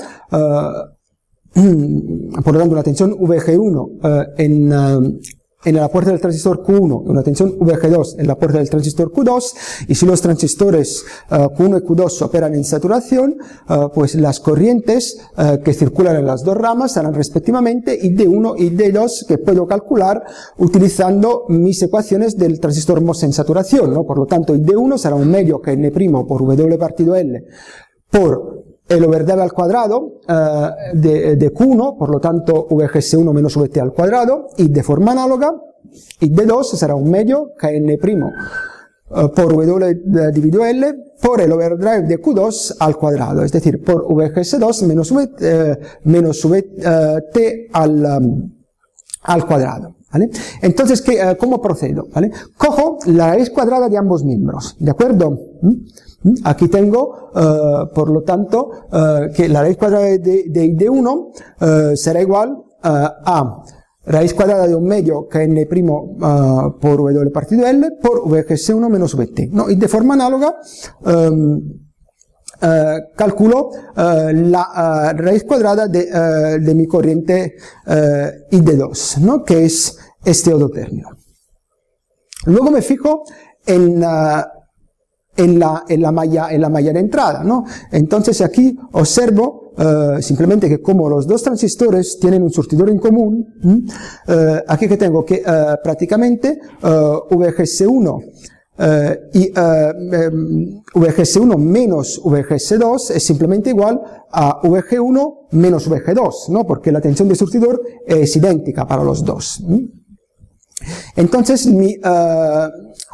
uh, por lo tanto, una tensión V G uno uh, en, uh, en la puerta del transistor Q uno, una tensión V G dos en la puerta del transistor Q dos, y si los transistores uh, Q uno y Q dos operan en saturación, uh, pues las corrientes uh, que circulan en las dos ramas serán respectivamente I D uno y I D dos, que puedo calcular utilizando mis ecuaciones del transistor MOS en saturación, ¿no? Por lo tanto, I D uno será un medio que N' por W partido L por el overdrive al cuadrado uh, de, de Q uno, por lo tanto V G S uno menos V T al cuadrado, y de forma análoga, I D dos será un medio K N' uh, por W dividido L por el overdrive de Q dos al cuadrado, es decir, por V G S dos menos V, eh, menos V T al, um, al cuadrado. ¿Vale? Entonces, ¿qué, uh, ¿cómo procedo? ¿Vale? Cojo la raíz cuadrada de ambos miembros, ¿de acuerdo? ¿Mm? Aquí tengo, uh, por lo tanto, uh, que la raíz cuadrada de, de I D uno uh, será igual uh, a raíz cuadrada de un medio que N' uh, por W partido L por V G S uno menos V T, ¿no? Y de forma análoga, um, uh, calculo uh, la uh, raíz cuadrada de, uh, de mi corriente uh, I D dos, ¿no? Que es este otro término. Luego me fijo en... Uh, En la, en la malla, en la malla de entrada, ¿no? Entonces aquí observo uh, simplemente que como los dos transistores tienen un surtidor en común, uh, aquí que tengo que uh, prácticamente uh, V G S uno uh, y uh, um, V G S uno menos V G S dos es simplemente igual a V G uno menos V G dos, ¿no? Porque la tensión de surtidor es idéntica para los dos. ¿Mm? Entonces mi uh,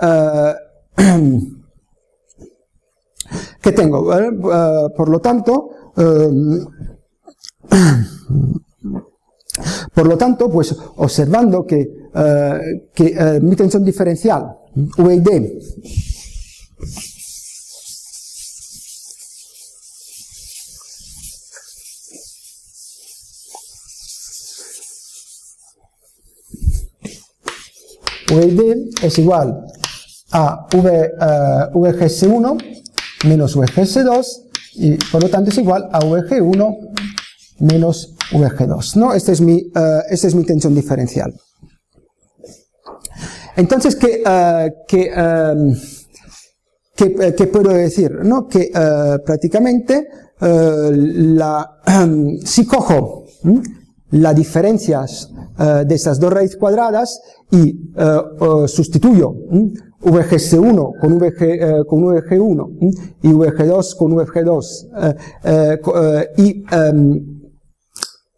uh, ¿qué tengo? ¿Eh? Uh, por lo tanto, uh, por lo tanto, pues observando que, uh, que uh, mi tensión diferencial, V I D, V I D es igual a v, uh, V G S uno menos V G S dos, y por lo tanto es igual a V G uno menos V G dos, ¿no? Esta es mi, uh, esta es mi tensión diferencial. Entonces, ¿qué, uh, qué, um, qué, qué puedo decir? ¿No? Que uh, prácticamente uh, la, um, si cojo ¿m? las diferencias uh, de estas dos raíces cuadradas y uh, uh, sustituyo ¿m? V G S uno con, V G, eh, con V G uno ¿m? y V G dos con V G dos eh, eh, eh, y, um,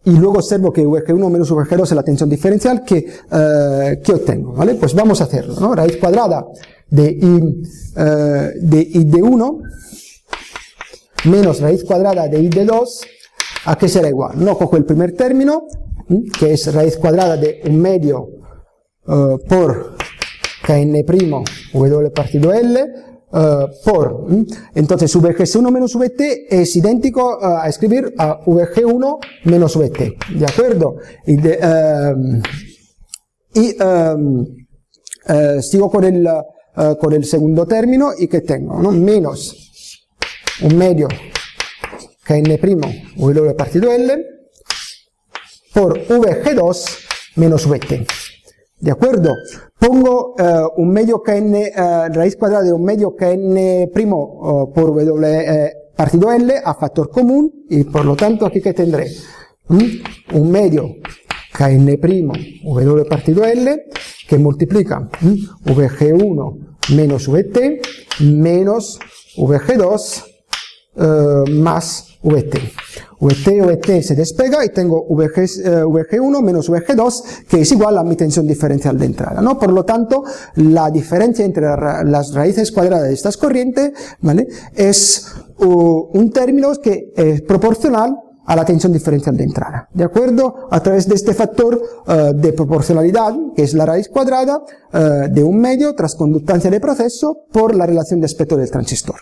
y luego observo que V G uno menos V G dos es la tensión diferencial que, eh, que obtengo, ¿vale? Pues vamos a hacerlo, ¿no? Raíz cuadrada de I, eh, de I de uno menos raíz cuadrada de I de dos, ¿a qué será igual? No, cojo el primer término, ¿m? que es raíz cuadrada de un medio uh, por Kn' W partido L, uh, por, ¿m? entonces V G uno menos V T es idéntico uh, a escribir a V G uno menos V T, ¿de acuerdo? Y, de, um, y um, uh, sigo con el, uh, con el segundo término, y ¿qué tengo? ¿No? Menos un medio Kn' W partido L por V G dos menos V T. ¿De acuerdo? Pongo uh, un medio Kn, uh, raíz cuadrada de un medio Kn' uh, por W uh, partido L a factor común, y por lo tanto aquí que tendré ¿Mm? un medio Kn' W partido L que multiplica ¿Mm? V G uno menos V T menos V G dos Uh, más V T. V T, V T se despega y tengo V G, uh, V G uno menos V G dos, que es igual a mi tensión diferencial de entrada, ¿no? Por lo tanto, la diferencia entre la, las raíces cuadradas de estas corrientes, ¿vale? Es uh, un término que es proporcional a la tensión diferencial de entrada, ¿de acuerdo? A través de este factor uh, de proporcionalidad, que es la raíz cuadrada uh, de un medio tras conductancia de proceso por la relación de espectro del transistor.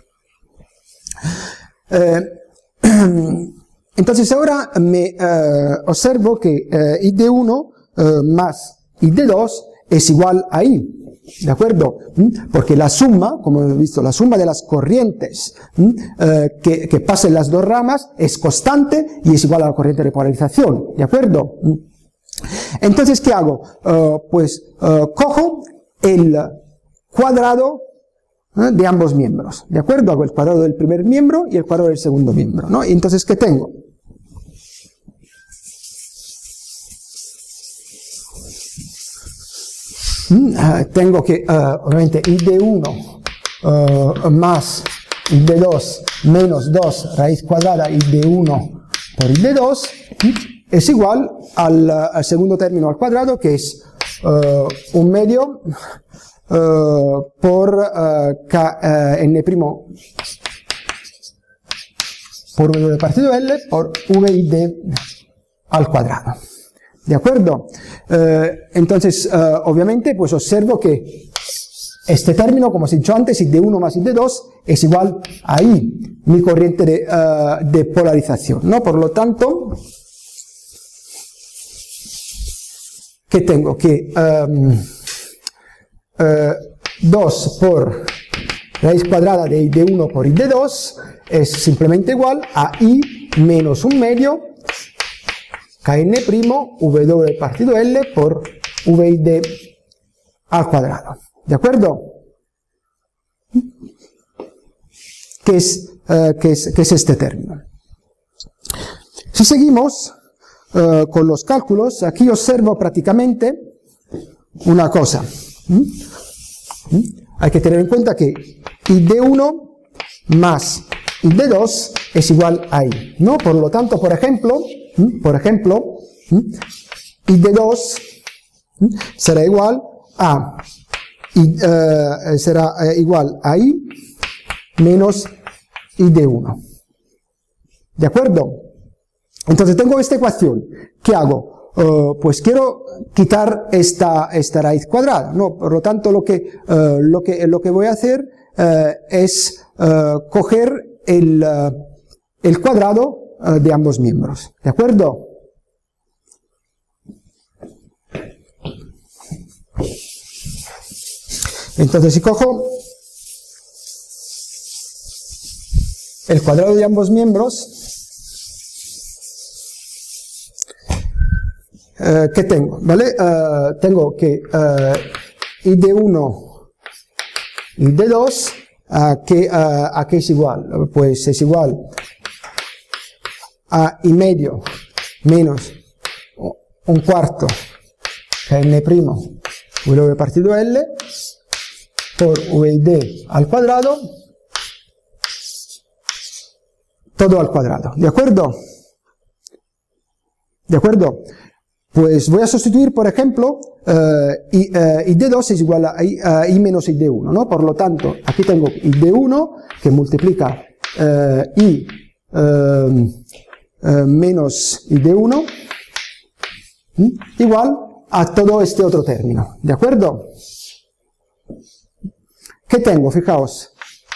Eh, entonces ahora me eh, observo que eh, I de uno eh, más I de dos es igual a I, ¿de acuerdo? ¿Mm? Porque la suma, como hemos visto, la suma de las corrientes ¿Mm? eh, que, que pasan las dos ramas es constante y es igual a la corriente de polarización, ¿de acuerdo? ¿Mm? Entonces, ¿qué hago? Uh, pues uh, cojo el cuadrado de ambos miembros, ¿de acuerdo? Hago el cuadrado del primer miembro y el cuadrado del segundo miembro, ¿no? Y entonces, ¿qué tengo? Mm, uh, tengo que, uh, obviamente, I de uno uh, más I de dos menos dos raíz cuadrada I de uno por I de dos es igual al, al segundo término al cuadrado, que es uh, un medio Uh, por uh, Kn' por W partido L por V I D al cuadrado. ¿De acuerdo? Uh, entonces, uh, obviamente, pues observo que este término, como os he dicho antes, I de uno más I de dos es igual a I, mi corriente de, uh, de polarización, ¿no? Por lo tanto, ¿qué tengo? Que um, Uh, dos por raíz cuadrada de I de uno por I de dos es simplemente igual a I menos un medio Kn' W partido L por V I D al cuadrado. ¿De acuerdo? ¿Qué es, uh, qué es, qué es este término? Si seguimos uh, con los cálculos, aquí observo prácticamente una cosa. ¿Mm? ¿Mm? Hay que tener en cuenta que I de uno más I de dos es igual a I, ¿no? Por lo tanto, por ejemplo, ¿Mm? por ejemplo, ¿Mm? I de dos ¿Mm? será igual a I, uh, será uh, igual a I menos I de uno. ¿De acuerdo? Entonces tengo esta ecuación. ¿Qué hago? Uh, pues quiero quitar esta, esta raíz cuadrada, ¿no? Por lo tanto, lo que, uh, lo que, lo que voy a hacer uh, es uh, coger el, uh, el cuadrado uh, de ambos miembros, ¿de acuerdo? Entonces, si cojo el cuadrado de ambos miembros, Uh, ¿qué tengo? ¿Vale? Uh, tengo que uh, I de uno, I de dos, ¿a qué, uh, ¿a qué es igual? Pues es igual a I medio menos un cuarto Kn' W partido L por V I D al cuadrado, todo al cuadrado, ¿de acuerdo? ¿De acuerdo? Pues voy a sustituir, por ejemplo, eh, I, eh, I D dos es igual a I, a I menos I D uno, ¿no? Por lo tanto, aquí tengo I D uno que multiplica eh, I eh, eh, menos I D uno ¿sí? Igual a todo este otro término, ¿de acuerdo? ¿Qué tengo? Fijaos,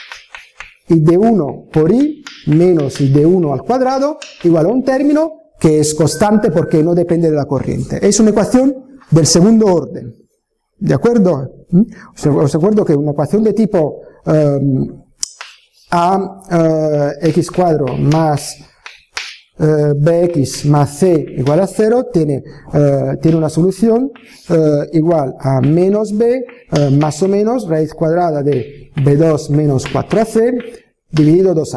I D uno por I menos I D uno al cuadrado igual a un término que es constante porque no depende de la corriente. Es una ecuación del segundo orden, ¿de acuerdo? Os recuerdo que una ecuación de tipo um, A uh, x cuadrado más uh, bx más c igual a cero tiene, uh, tiene una solución uh, igual a menos b uh, más o menos raíz cuadrada de b dos menos cuatro a c dividido dos a.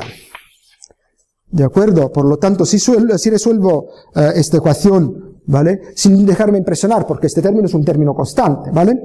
¿De acuerdo? Por lo tanto, si, suel, si resuelvo uh, esta ecuación, ¿vale? Sin dejarme impresionar, porque este término es un término constante, ¿vale?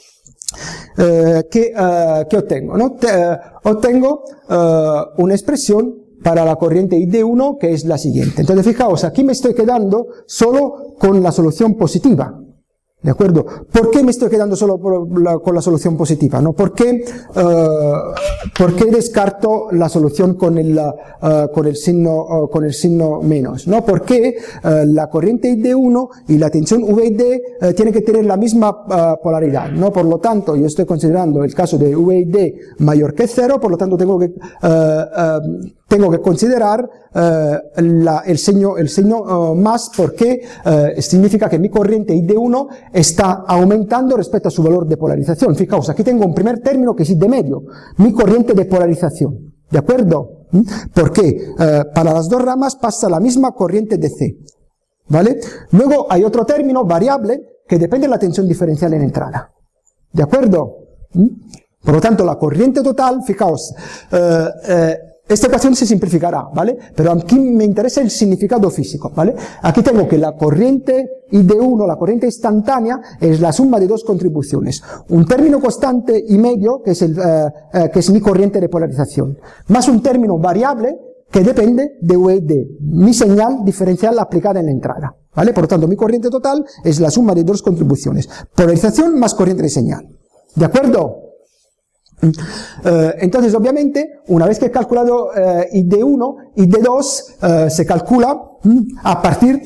Uh, ¿qué, uh, ¿Qué obtengo? ¿No? Te, uh, obtengo uh, una expresión para la corriente I D uno que es la siguiente. Entonces, fijaos, aquí me estoy quedando solo con la solución positiva. ¿De acuerdo? ¿Por qué me estoy quedando solo por la, con la solución positiva? ¿No? ¿Por qué, uh, ¿por qué descarto la solución con el, uh, con el, signo, uh, con el signo menos? ¿No? Porque uh, la corriente I D uno y la tensión V I D uh, tienen que tener la misma uh, polaridad, ¿no? Por lo tanto, yo estoy considerando el caso de V I D mayor que cero, por lo tanto tengo que, uh, uh, tengo que considerar uh, la, el signo, el signo uh, más porque uh, significa que mi corriente I D uno está aumentando respecto a su valor de polarización. Fijaos, aquí tengo un primer término que es I de medio, mi corriente de polarización. ¿De acuerdo? Porque uh, para las dos ramas pasa la misma corriente de C. ¿Vale? Luego hay otro término, variable, que depende de la tensión diferencial en entrada. ¿De acuerdo? Por lo tanto, la corriente total, fijaos, uh, uh, esta ecuación se simplificará, ¿vale? Pero aquí me interesa el significado físico, ¿vale? Aquí tengo que la corriente I D uno, la corriente instantánea, es la suma de dos contribuciones. Un término constante y medio, que es, el, uh, uh, que es mi corriente de polarización, más un término variable que depende de V I D, mi señal diferencial aplicada en la entrada, ¿vale? Por lo tanto, mi corriente total es la suma de dos contribuciones. Polarización más corriente de señal. ¿De acuerdo? Uh, entonces, obviamente, una vez que he calculado uh, I D uno, I D dos uh, se calcula um, a partir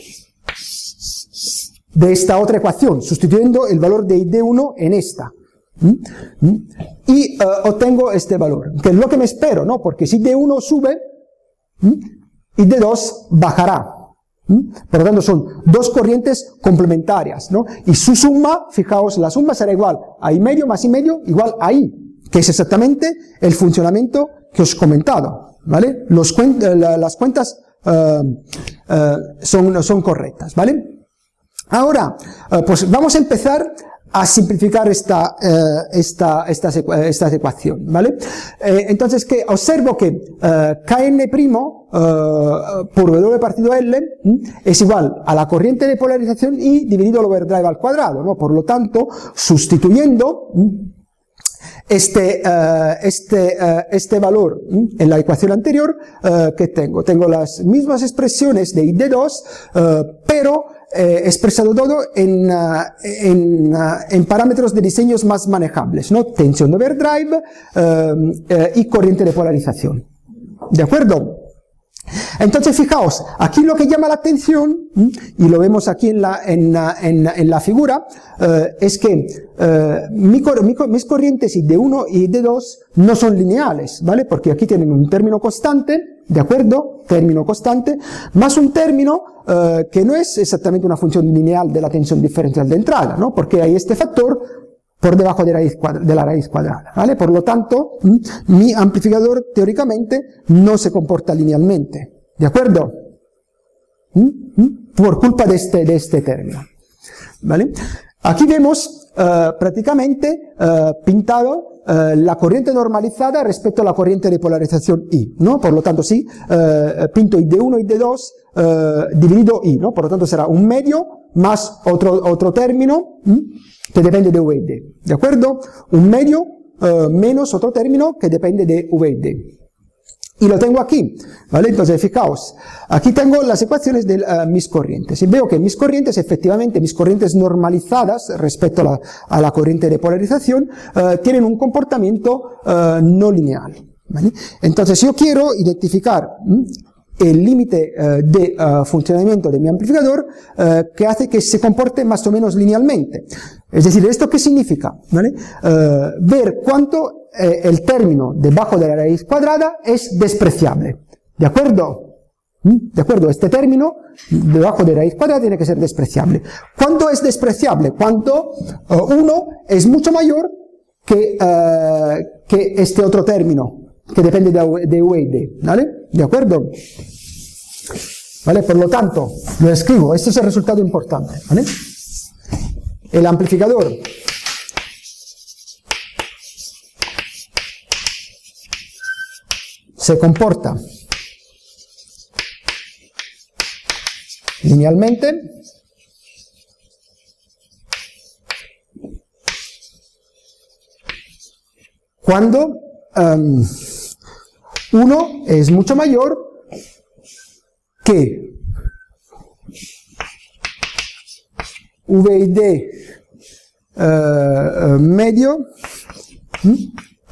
de esta otra ecuación, sustituyendo el valor de I D uno en esta. Um, um, y uh, obtengo este valor, que es lo que me espero, ¿no? Porque si I D uno sube, um, I D dos bajará. Um, por lo tanto, son dos corrientes complementarias, ¿no? Y su suma, fijaos, la suma será igual a I medio más I medio igual a I, que es exactamente el funcionamiento que os he comentado, ¿vale? Los cuen la, las cuentas uh, uh, son, son correctas, ¿vale? Ahora, uh, pues vamos a empezar a simplificar esta, uh, esta, esta, esta ecuación, ¿vale? Eh, entonces, que observo que uh, K N' uh, por W partido L ¿m? es igual a la corriente de polarización I dividido el overdrive al cuadrado, ¿no? Por lo tanto, sustituyendo ¿m? Este, uh, este, uh, este valor ¿m? en la ecuación anterior, uh, que tengo? Tengo las mismas expresiones de I D dos, uh, pero eh, expresado todo en, uh, en, uh, en parámetros de diseños más manejables, ¿no? Tensión de overdrive uh, uh, y corriente de polarización. ¿De acuerdo? Entonces, fijaos, aquí lo que llama la atención, y lo vemos aquí en la, en, en, en la figura, eh, es que eh, mi, mi, mis corrientes I D uno y I D dos no son lineales, ¿vale? Porque aquí tienen un término constante, ¿de acuerdo? Término constante, más un término eh, que no es exactamente una función lineal de la tensión diferencial de entrada, ¿no? Porque hay este factor por debajo de, raíz de la raíz cuadrada, ¿vale? Por lo tanto, mi amplificador teóricamente no se comporta linealmente, ¿de acuerdo? Por culpa de este, de este término, ¿vale? Aquí vemos uh, prácticamente uh, pintado uh, la corriente normalizada respecto a la corriente de polarización I, ¿no? Por lo tanto, sí, uh, pinto I D uno y I D dos uh, dividido I, ¿no? Por lo tanto, será un medio más otro, otro término, ¿m? que depende de V I D, ¿de acuerdo? Un medio uh, menos otro término que depende de V I D. Y lo tengo aquí, ¿vale? Entonces, fijaos, aquí tengo las ecuaciones de uh, mis corrientes. Y veo que mis corrientes, efectivamente, mis corrientes normalizadas respecto a la, a la corriente de polarización, uh, tienen un comportamiento uh, no lineal, ¿vale? Entonces, yo quiero identificar ¿m? el límite uh, de uh, funcionamiento de mi amplificador uh, que hace que se comporte más o menos linealmente. Es decir, ¿esto qué significa? ¿Vale? Uh, ver cuánto eh, el término debajo de la raíz cuadrada es despreciable. ¿De acuerdo? ¿Mm? ¿De acuerdo? Este término debajo de raíz cuadrada tiene que ser despreciable. ¿Cuánto es despreciable? Cuánto uh, uno es mucho mayor que, uh, que este otro término, que depende de, de U y D. ¿Vale? ¿De acuerdo? ¿Vale? Por lo tanto, lo escribo. Este es el resultado importante. ¿Vale? El amplificador se comporta linealmente cuando um, uno es mucho mayor que V y D uh, medio ¿m?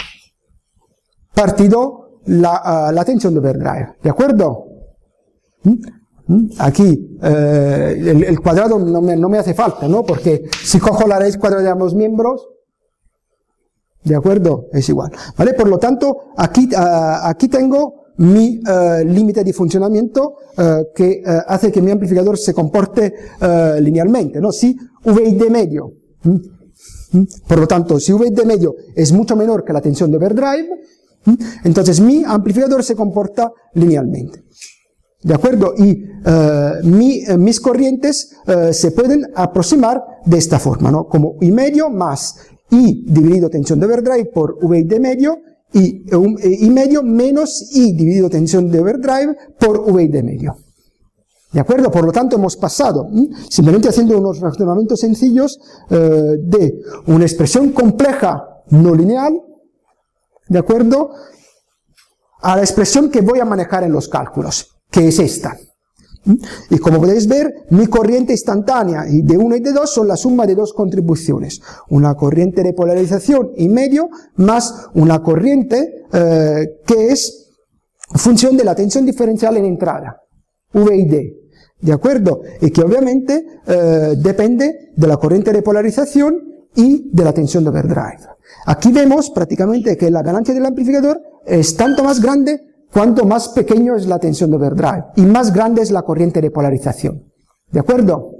partido la, uh, la tensión de overdrive, ¿de acuerdo? ¿M? ¿M? Aquí eh, el, el cuadrado no me, no me hace falta, ¿no? Porque si cojo la raíz cuadrada de ambos miembros, ¿de acuerdo? Es igual, ¿vale? Por lo tanto, aquí, uh, aquí tengo mi uh, límite de funcionamiento uh, que uh, hace que mi amplificador se comporte uh, linealmente, ¿no? Si V y D medio, ¿m? ¿m? Por lo tanto, si V y D medio es mucho menor que la tensión de overdrive, ¿m? Entonces mi amplificador se comporta linealmente. ¿De acuerdo? Y uh, mi, uh, mis corrientes uh, se pueden aproximar de esta forma, ¿no? Como I medio más I dividido tensión de overdrive por V y D medio, y um, I medio menos I dividido tensión de overdrive por V y D medio. ¿De acuerdo? Por lo tanto, hemos pasado, ¿m? simplemente haciendo unos razonamientos sencillos, eh, de una expresión compleja no lineal, ¿de acuerdo?, a la expresión que voy a manejar en los cálculos, que es esta. Y como podéis ver, mi corriente instantánea y de uno y de dos son la suma de dos contribuciones. Una corriente de polarización y medio más una corriente eh, que es función de la tensión diferencial en entrada, V y D. ¿De acuerdo? Y que obviamente eh, depende de la corriente de polarización y de la tensión de overdrive. Aquí vemos prácticamente que la ganancia del amplificador es tanto más grande cuanto más pequeño es la tensión de overdrive y más grande es la corriente de polarización. ¿De acuerdo?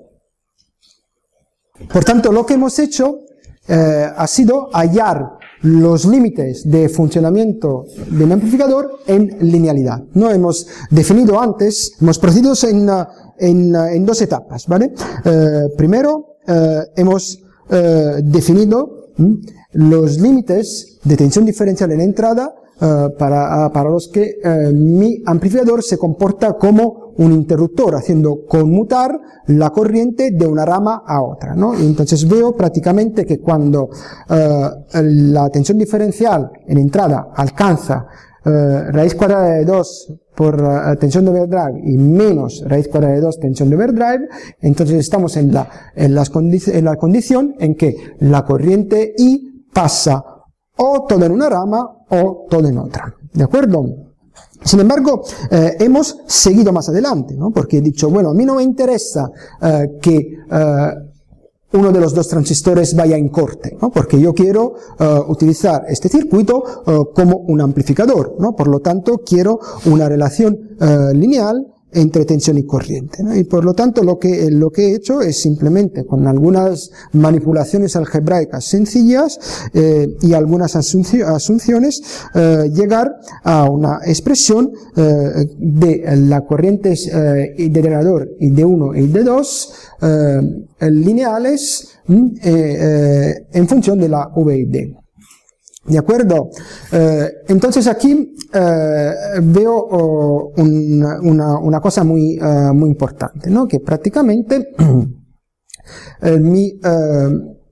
Por tanto, lo que hemos hecho eh, ha sido hallar los límites de funcionamiento del amplificador en linealidad. No hemos definido antes, hemos procedido en, en, en dos etapas, ¿vale? Eh, primero, eh, hemos eh, definido ¿m? los límites de tensión diferencial en entrada Uh, para, uh, para los que uh, mi amplificador se comporta como un interruptor, haciendo conmutar la corriente de una rama a otra, ¿no? Y entonces veo prácticamente que cuando uh, la tensión diferencial en entrada alcanza uh, raíz cuadrada de dos por uh, tensión de overdrive y menos raíz cuadrada de dos tensión de overdrive, entonces estamos en la, en las condic- en la condición en que la corriente I pasa o toda en una rama o todo en otra, ¿de acuerdo? Sin embargo, eh, hemos seguido más adelante, ¿no? Porque he dicho, bueno, a mí no me interesa eh, que eh, uno de los dos transistores vaya en corte, ¿no? Porque yo quiero eh, utilizar este circuito eh, como un amplificador, ¿no? Por lo tanto, quiero una relación eh, lineal entre tensión y corriente, ¿no? Y por lo tanto lo que, lo que he hecho es simplemente con algunas manipulaciones algebraicas sencillas eh, y algunas asunciones eh, llegar a una expresión eh, de la corriente eh, de generador I D uno y I D dos eh, lineales eh, eh, en función de la V y D. ¿De acuerdo? Eh, entonces aquí eh, veo oh, una, una, una cosa muy, uh, muy importante, ¿no? Que prácticamente eh, mi, eh,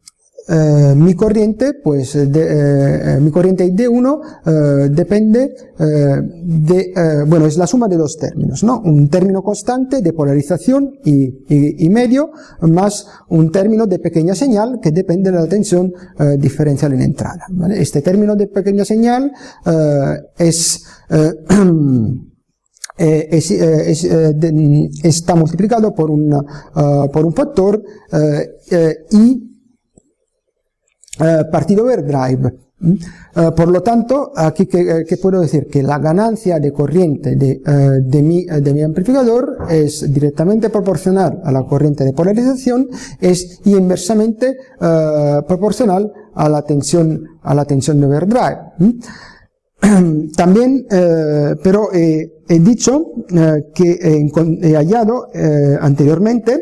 eh, mi corriente, pues, de, eh, mi corriente I D uno eh, depende eh, de, eh, bueno, es la suma de dos términos, ¿no? Un término constante de polarización y, y, y medio, más un término de pequeña señal que depende de la tensión eh, diferencial en entrada, ¿vale? Este término de pequeña señal eh, es, eh, Eh, es, eh, es, eh, de, está multiplicado por, una, uh, por un factor eh, eh, I eh, partido overdrive. Uh, por lo tanto, aquí que, que puedo decir que la ganancia de corriente de, uh, de, mi, de mi amplificador es directamente proporcional a la corriente de polarización, es inversamente uh, proporcional a la tensión, a la tensión de overdrive. ¿Mm? También, eh, pero eh, he dicho eh, que he, he hallado eh, anteriormente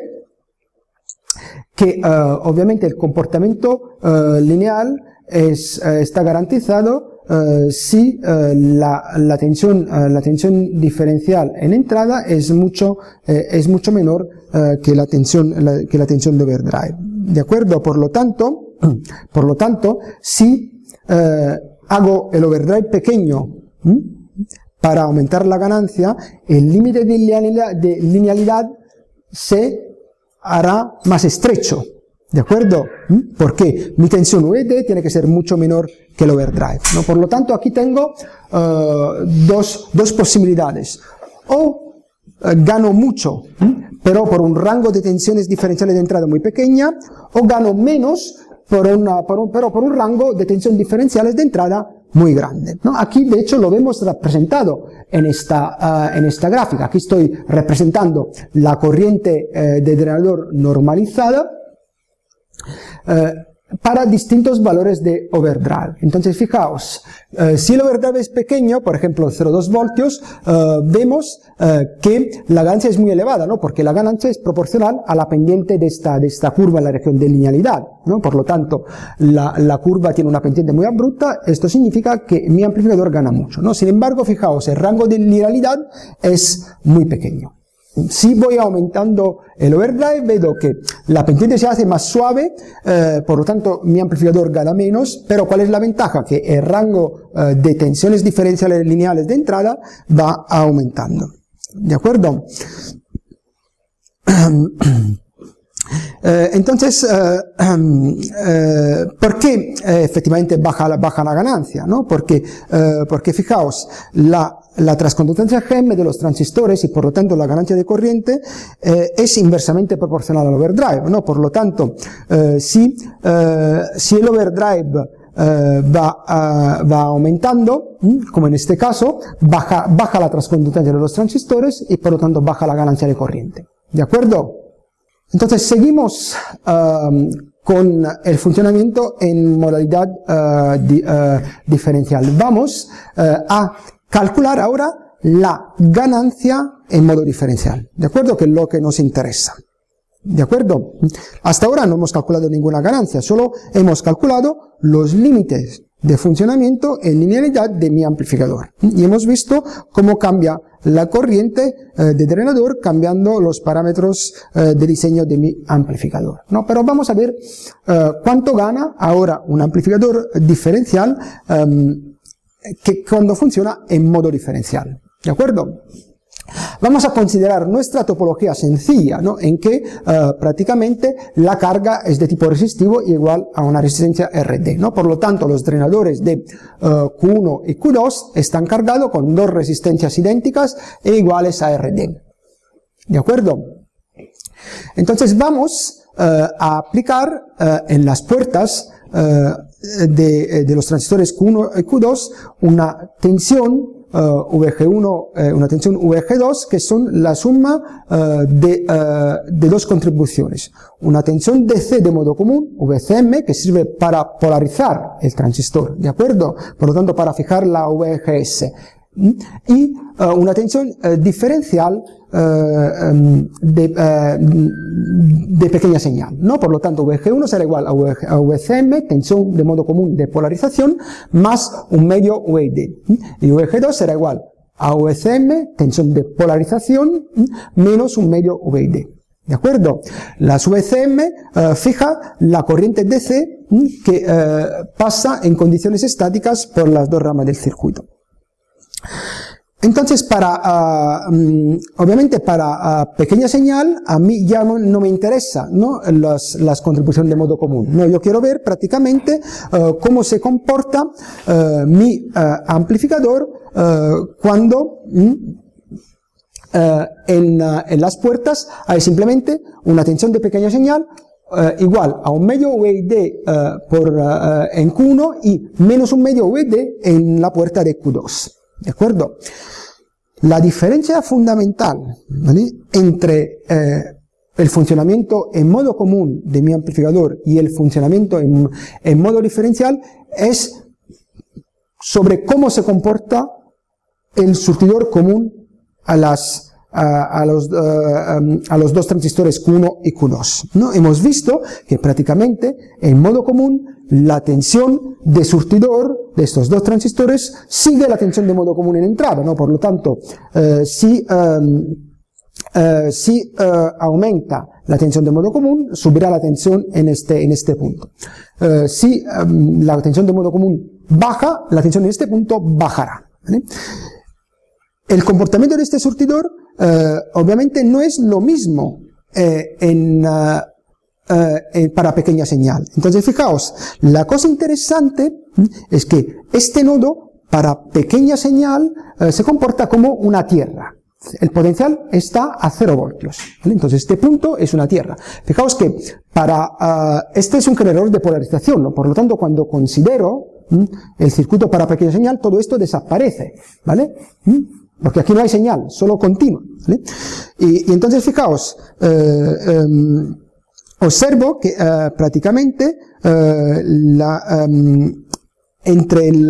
que eh, obviamente el comportamiento eh, lineal es, eh, está garantizado eh, si eh, la, la, tensión, eh, la tensión diferencial en entrada es mucho, eh, es mucho menor eh, que, la tensión, la, que la tensión de overdrive. ¿De acuerdo? Por lo tanto, por lo tanto, si eh, hago el overdrive pequeño ¿m? para aumentar la ganancia, el límite de linealidad, de linealidad se hará más estrecho, ¿de acuerdo? ¿M? Porque mi tensión V D tiene que ser mucho menor que el overdrive, ¿no? Por lo tanto, aquí tengo uh, dos, dos posibilidades. O uh, gano mucho, ¿m? pero por un rango de tensiones diferenciales de entrada muy pequeña, o gano menos, Por una, por un, pero por un rango de tensión diferenciales de entrada muy grande, ¿no? Aquí, de hecho, lo vemos representado en esta, uh, en esta gráfica. Aquí estoy representando la corriente uh, de drenador normalizada uh, para distintos valores de overdrive. Entonces, fijaos, uh, si el overdrive es pequeño, por ejemplo, cero coma dos voltios, uh, vemos uh, que la ganancia es muy elevada, ¿no? Porque la ganancia es proporcional a la pendiente de esta, de esta curva en la región de linealidad, ¿no? Por lo tanto, la, la curva tiene una pendiente muy abrupta. Esto significa que mi amplificador gana mucho, ¿no? Sin embargo, fijaos, el rango de linealidad es muy pequeño. Si voy aumentando el overdrive, veo que la pendiente se hace más suave, eh, por lo tanto mi amplificador gana menos, pero ¿cuál es la ventaja? Que el rango eh, de tensiones diferenciales lineales de entrada va aumentando. ¿De acuerdo? Eh, entonces, eh, eh, ¿por qué eh, efectivamente baja la, baja la ganancia? ¿No? Porque, eh, porque fijaos, la, la transconductancia G M de los transistores y por lo tanto la ganancia de corriente eh, es inversamente proporcional al overdrive, ¿no? Por lo tanto, eh, si, eh, si el overdrive eh, va, uh, va aumentando, como en este caso, baja, baja la transconductancia de los transistores y por lo tanto baja la ganancia de corriente. ¿De acuerdo? Entonces seguimos uh, con el funcionamiento en modalidad uh, di, uh, diferencial. Vamos uh, a calcular ahora la ganancia en modo diferencial, ¿de acuerdo? Que es lo que nos interesa. ¿De acuerdo? Hasta ahora no hemos calculado ninguna ganancia, solo hemos calculado los límites de funcionamiento en linealidad de mi amplificador. Y hemos visto cómo cambia la corriente eh, de drenador cambiando los parámetros eh, de diseño de mi amplificador, ¿no? Pero vamos a ver eh, cuánto gana ahora un amplificador diferencial eh, que cuando funciona en modo diferencial. ¿De acuerdo? Vamos a considerar nuestra topología sencilla, ¿no? En que uh, prácticamente la carga es de tipo resistivo igual a una resistencia R D, ¿no? Por lo tanto, los drenadores de uh, Q uno y Q dos están cargados con dos resistencias idénticas e iguales a R D. ¿De acuerdo? Entonces vamos uh, a aplicar uh, en las puertas uh, de, de los transistores Q uno y Q dos una tensión Uh, V G uno, eh, una tensión V G dos, que son la suma uh, de, uh, de dos contribuciones. Una tensión D C de modo común, V C M, que sirve para polarizar el transistor, ¿de acuerdo? Por lo tanto, para fijar la V G S. Y uh, una tensión uh, diferencial uh, um, de, uh, de pequeña señal, ¿no? Por lo tanto, V G uno será igual a, VG, a V C M, tensión de modo común de polarización, más un medio V D. Y V G dos será igual a V C M, tensión de polarización, menos un medio V D. ¿De acuerdo? Las V C M uh, fija la corriente D C que uh, pasa en condiciones estáticas por las dos ramas del circuito. Entonces, para, uh, um, obviamente para uh, pequeña señal, a mí ya no, no me interesa, ¿no? Las, las contribuciones de modo común. No, yo quiero ver prácticamente uh, cómo se comporta uh, mi uh, amplificador uh, cuando um, Uh, en, uh, en las puertas hay simplemente una tensión de pequeña señal uh, igual a un medio V I D uh, por, uh, en Q uno y menos un medio V I D en la puerta de Q dos. ¿De acuerdo? La diferencia fundamental, ¿vale?, entre eh, el funcionamiento en modo común de mi amplificador y el funcionamiento en, en modo diferencial es sobre cómo se comporta el surtidor común a las a, a, los, a, a los dos transistores Q uno y Q dos, ¿no? Hemos visto que prácticamente en modo común la tensión de surtidor de estos dos transistores sigue la tensión de modo común en entrada, ¿no? Por lo tanto, eh, si, um, eh, si eh, aumenta la tensión de modo común, subirá la tensión en este, en este punto. Eh, si um, la tensión de modo común baja, la tensión en este punto bajará, ¿vale? El comportamiento de este surtidor eh, obviamente no es lo mismo eh, en, uh, uh, para pequeña señal. Entonces, fijaos, la cosa interesante es que este nodo para pequeña señal uh, se comporta como una tierra. El potencial está a cero voltios, ¿vale? Entonces este punto es una tierra. Fijaos que para uh, este es un generador de polarización, ¿no? Por lo tanto, cuando considero ¿m? el circuito para pequeña señal, todo esto desaparece, ¿vale? ¿m? Porque aquí no hay señal, solo continua, ¿vale? Y, y entonces fijaos, eh, eh, observo que eh, prácticamente eh, la, eh, entre el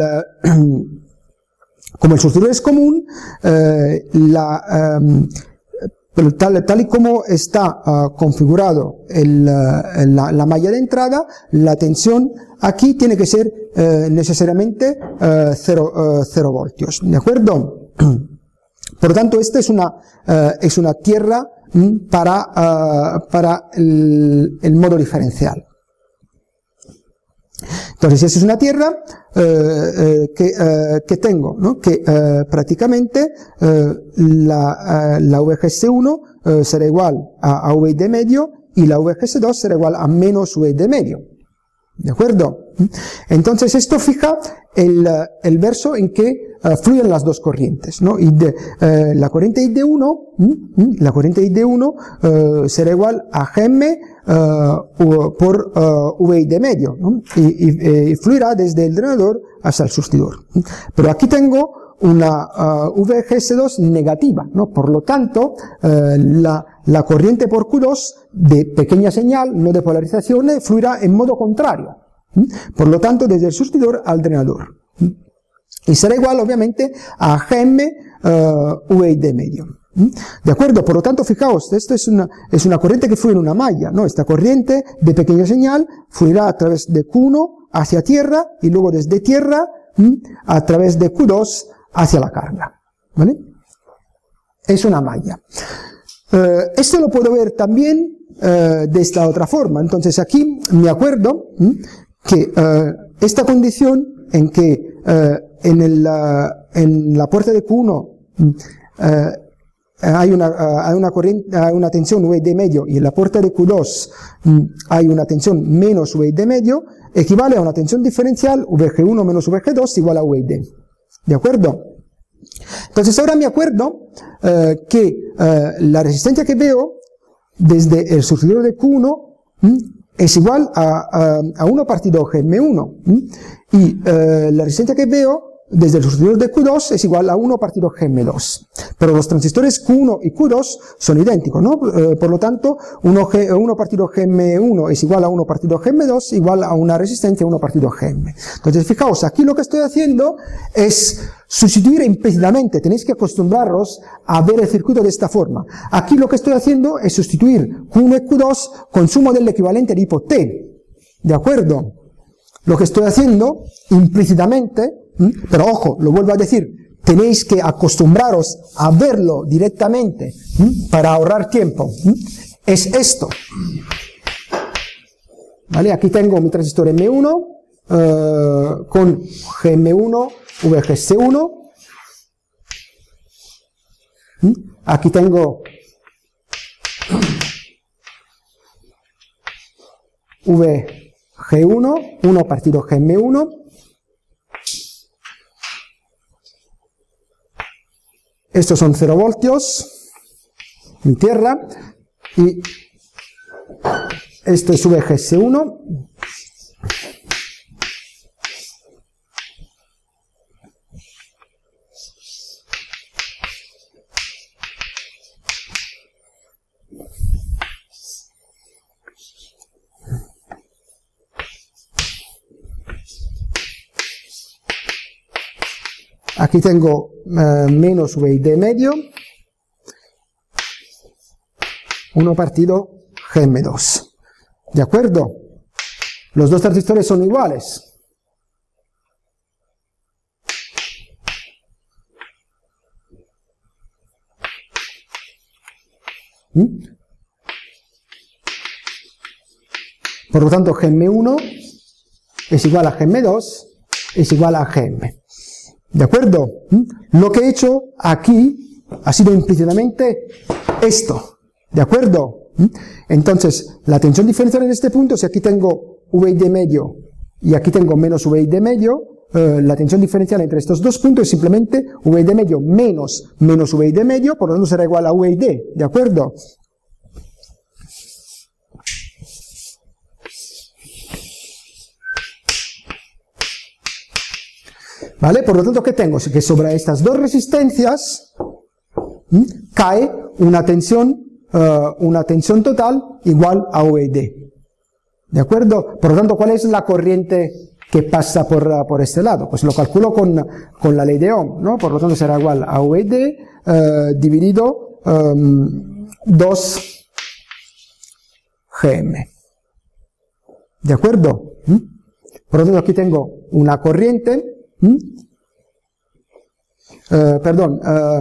como el surtidor es común, eh, la, eh, tal, tal y como está uh, configurado el, uh, la, la malla de entrada, la tensión aquí tiene que ser uh, necesariamente uh, cero, uh, cero voltios, ¿de acuerdo? Por lo tanto, esta es una, uh, es una tierra mm, para, uh, para el, el modo diferencial. Entonces, esa es una tierra eh, eh, que, eh, que tengo, ¿no? Que eh, prácticamente eh, la, eh, la V G S uno eh, será igual a, a V I D medio y la V G S dos será igual a menos V I D medio. ¿De acuerdo? Entonces, esto fija el, el verso en que uh, fluyen las dos corrientes, ¿no? Y de, eh, la corriente I D uno, la corriente I D uno uh, será igual a G M uh, por uh, V I D medio, ¿no? Y, y, y fluirá desde el drenador hasta el surtidor. Pero aquí tengo una uh, V G S dos negativa, ¿no? Por lo tanto, uh, la, la corriente por Q dos de pequeña señal, no de polarización, fluirá en modo contrario. Por lo tanto, desde el surtidor al drenador. Y será igual, obviamente, a G M uh, V I D medio. ¿De acuerdo? Por lo tanto, fijaos, esto es una, es una corriente que fluye en una malla, ¿no? Esta corriente de pequeña señal fluirá a través de Q uno hacia tierra y luego desde tierra a través de Q dos hacia la carga. ¿Vale? Es una malla. Uh, esto lo puedo ver también uh, de esta otra forma. Entonces aquí me acuerdo ¿m? que uh, esta condición en que uh, en, el, uh, en la puerta de Q uno uh, hay, una, uh, hay, una corriente, hay una tensión V I D medio y en la puerta de Q dos um, hay una tensión menos V I D medio, equivale a una tensión diferencial V G uno menos V G dos igual a V I D. ¿De acuerdo? Entonces ahora me acuerdo uh, que uh, la resistencia que veo desde el surtidor de Q uno ¿m? es igual a, a, a uno partido G M uno ¿m? y uh, la resistencia que veo desde el surtidor de Q dos es igual a uno partido G M dos. Pero los transistores Q uno y Q dos son idénticos, ¿no? Eh, por lo tanto, uno partido G M uno es igual a uno partido G M dos igual a una resistencia uno partido G M. Entonces, fijaos, aquí lo que estoy haciendo es sustituir implícitamente. Tenéis que acostumbraros a ver el circuito de esta forma. Aquí lo que estoy haciendo es sustituir Q uno y Q dos con sumo del equivalente de hipo T. ¿De acuerdo? Lo que estoy haciendo implícitamente, ¿Mm? pero ojo, lo vuelvo a decir, tenéis que acostumbraros a verlo directamente ¿m? para ahorrar tiempo. ¿m? es esto. ¿Vale? Aquí tengo mi transistor M uno eh, con G M uno, V G S uno. ¿Mm? Aquí tengo V G uno, uno partido G M uno. Estos son cero voltios, mi tierra, y esto es V G S uno. Aquí tengo eh, menos V I D medio, uno partido G M dos. ¿De acuerdo? Los dos transistores son iguales. ¿Mm? Por lo tanto, G M uno es igual a G M dos, es igual a G M. ¿De acuerdo? ¿Mm? Lo que he hecho aquí ha sido implícitamente esto. ¿De acuerdo? ¿Mm? Entonces, la tensión diferencial en este punto, si aquí tengo V I D medio y aquí tengo menos V I D medio, eh, la tensión diferencial entre estos dos puntos es simplemente V I D medio menos menos V I D medio, por lo tanto será igual a V I D. ¿De acuerdo? ¿Vale? Por lo tanto, ¿qué tengo? Que sobre estas dos resistencias ¿m? cae una tensión, uh, una tensión total igual a V I D. ¿De acuerdo? Por lo tanto, ¿cuál es la corriente que pasa por, uh, por este lado? Pues lo calculo con, con la ley de Ohm, ¿no? Por lo tanto, será igual a V I D uh, dividido um, dos G M. ¿De acuerdo? ¿Mm? Por lo tanto, aquí tengo una corriente. ¿Mm? Uh, perdón, uh,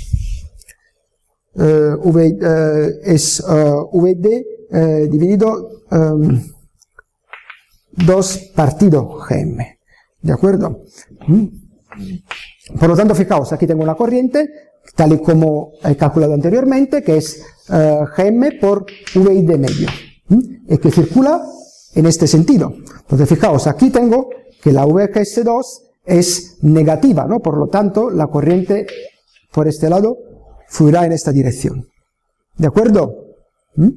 uh, v, uh, es uh, V D uh, dividido um, dos partido G M. ¿De acuerdo? ¿Mm? Por lo tanto, fijaos, aquí tengo una corriente, tal y como he calculado anteriormente, que es uh, G M por V I D medio, ¿Mm? y que circula en este sentido. Entonces, fijaos, aquí tengo que la V G S dos es negativa, ¿no? Por lo tanto, la corriente por este lado fluirá en esta dirección. ¿De acuerdo? ¿Mm?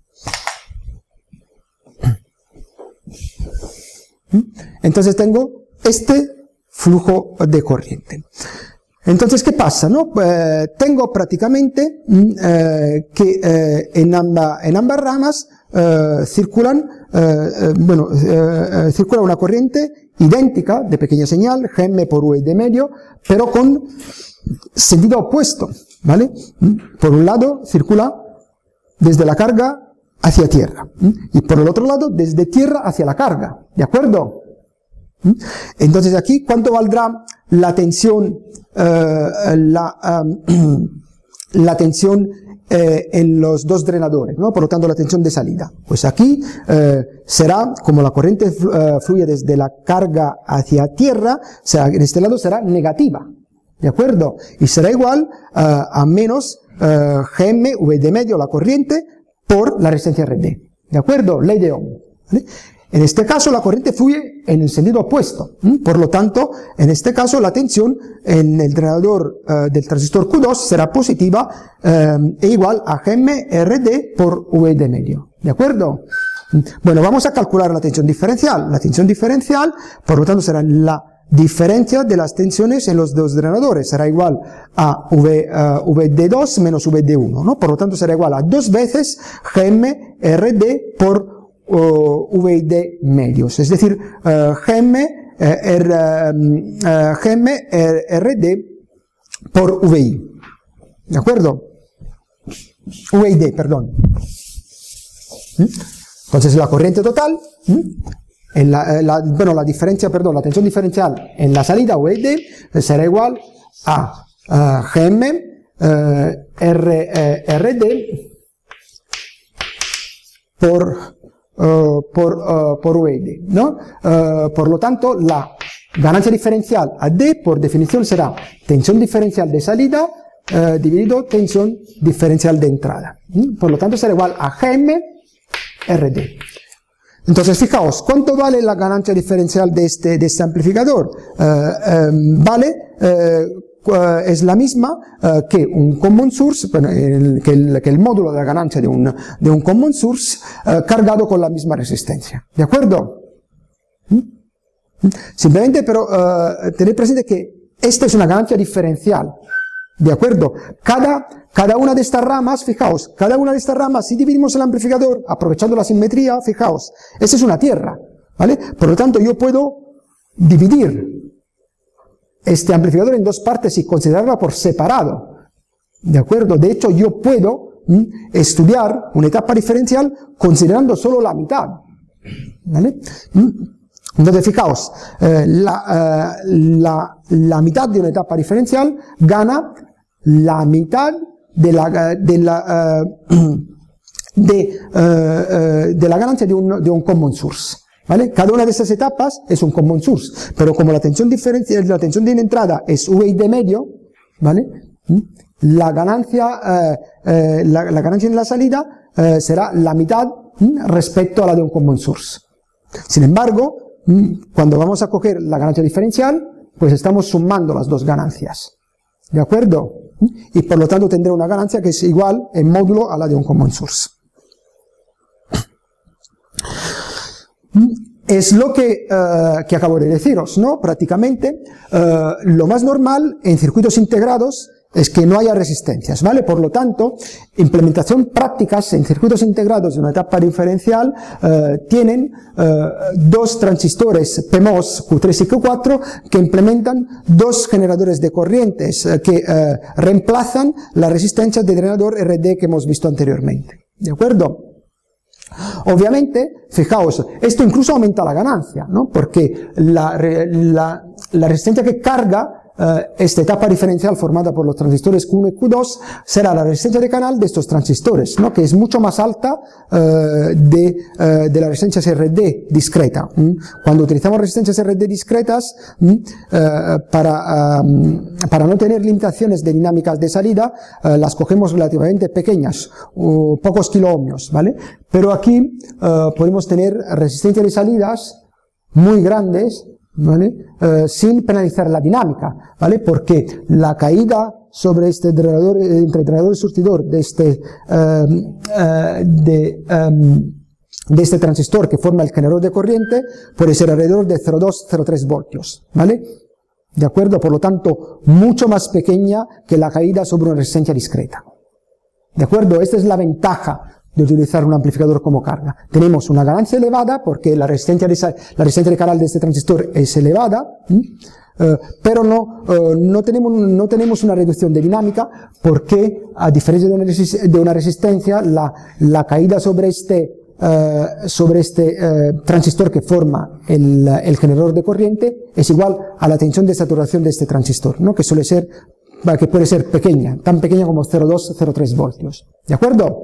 ¿Mm? Entonces tengo este flujo de corriente. Entonces, ¿qué pasa? No? Eh, tengo prácticamente eh, que eh, en, amba, en ambas ramas eh, circulan, eh, eh, bueno, eh, circula una corriente idéntica de pequeña señal, G M por V I D medio, pero con sentido opuesto, ¿vale? Por un lado circula desde la carga hacia tierra, y por el otro lado desde tierra hacia la carga, ¿de acuerdo? Entonces aquí, ¿cuánto valdrá la tensión, eh, la, um, la tensión eh, en los dos drenadores, ¿no? Por lo tanto, la tensión de salida. Pues aquí eh, será, como la corriente eh, fluye desde la carga hacia tierra, será, en este lado será negativa, ¿de acuerdo? Y será igual uh, a menos uh, G M, V D medio, la corriente, por la resistencia R D. ¿De acuerdo? Ley de Ohm. ¿Vale? En este caso, la corriente fluye en el sentido opuesto. ¿Mm? Por lo tanto, en este caso, la tensión en el drenador uh, del transistor Q dos será positiva uh, e igual a G M R D por V D medio. ¿De acuerdo? Bueno, vamos a calcular la tensión diferencial. La tensión diferencial, por lo tanto, será la diferencia de las tensiones en los dos drenadores. Será igual a v, uh, V D dos menos V D uno, ¿no? Por lo tanto, será igual a dos veces G M R D por uh, V I D medios. Es decir, uh, G M, uh, R, uh, G M R D por V I. ¿De acuerdo? V I D, perdón. ¿Mm? Entonces, la corriente total, ¿Mm? En la, la, bueno, la diferencia, perdón, la tensión diferencial en la salida V I D será igual a uh, G M uh, R, uh, R D por, uh, por, uh, por V D, ¿no? Uh, por lo tanto, la ganancia diferencial a D, por definición, será tensión diferencial de salida uh, dividido tensión diferencial de entrada. ¿Mm? Por lo tanto, será igual a G M R D. Entonces, fijaos, ¿cuánto vale la ganancia diferencial de este, de este amplificador? Uh, um, vale, uh, uh, es la misma uh, que un common source, bueno, el, que, el, que el módulo de la ganancia de un, de un common source uh, cargado con la misma resistencia. ¿De acuerdo? ¿Mm? Simplemente, pero, uh, tened presente que esta es una ganancia diferencial. ¿De acuerdo? Cada, cada una de estas ramas, fijaos, cada una de estas ramas, si dividimos el amplificador, aprovechando la simetría, fijaos, esta es una tierra, ¿vale? Por lo tanto, yo puedo dividir este amplificador en dos partes y considerarla por separado. ¿De acuerdo? De hecho, yo puedo ¿m? estudiar una etapa diferencial considerando solo la mitad. ¿Vale? ¿M? Entonces, fijaos, eh, la, eh, la, la mitad de una etapa diferencial gana la mitad de la, de la, uh, de, uh, uh, de la ganancia de un, de un common source. ¿Vale? Cada una de esas etapas es un common source, pero como la tensión diferencial, la tensión de entrada es V I de medio, ¿vale? La ganancia, uh, uh, la, la ganancia en la salida uh, será la mitad uh, respecto a la de un common source. Sin embargo, uh, cuando vamos a coger la ganancia diferencial, pues estamos sumando las dos ganancias. ¿De acuerdo? Y por lo tanto tendré una ganancia que es igual en módulo a la de un common source. Es lo que, uh, que acabo de deciros, ¿no? Prácticamente, uh, lo más normal en circuitos integrados es que no haya resistencias, ¿vale? Por lo tanto, implementación prácticas en circuitos integrados de una etapa diferencial uh, tienen uh, dos transistores P M O S Q tres y Q cuatro que implementan dos generadores de corrientes uh, que uh, reemplazan la resistencia del drenador R D que hemos visto anteriormente. ¿De acuerdo? Obviamente, fijaos, esto incluso aumenta la ganancia, ¿no? Porque la, la, la resistencia que carga Uh, esta etapa diferencial formada por los transistores Q uno y Q dos será la resistencia de canal de estos transistores, ¿no? Que es mucho más alta uh, de, uh, de la resistencia R D discreta. ¿m? Cuando utilizamos resistencias R D discretas uh, para, uh, para no tener limitaciones de dinámicas de salida, uh, las cogemos relativamente pequeñas, uh, pocos kiloohmios, ¿vale? Pero aquí uh, podemos tener resistencias de salidas muy grandes, ¿vale? Uh, sin penalizar la dinámica, ¿vale? Porque la caída sobre este drenador, entre drenador y surtidor de este, uh, uh, de, um, de este transistor que forma el generador de corriente puede ser alrededor de cero coma dos a cero coma tres voltios, ¿vale? ¿De acuerdo? Por lo tanto, mucho más pequeña que la caída sobre una resistencia discreta. ¿De acuerdo? Esta es la ventaja de utilizar un amplificador como carga. Tenemos una ganancia elevada porque la resistencia de, la resistencia de canal de este transistor es elevada, ¿sí? uh, pero no, uh, no, tenemos, no tenemos una reducción de dinámica porque, a diferencia de una, de una resistencia, la, la caída sobre este, uh, sobre este uh, transistor que forma el, el generador de corriente es igual a la tensión de saturación de este transistor, ¿no? Que suele ser, que puede ser pequeña, tan pequeña como cero coma dos a cero coma tres voltios. ¿De acuerdo?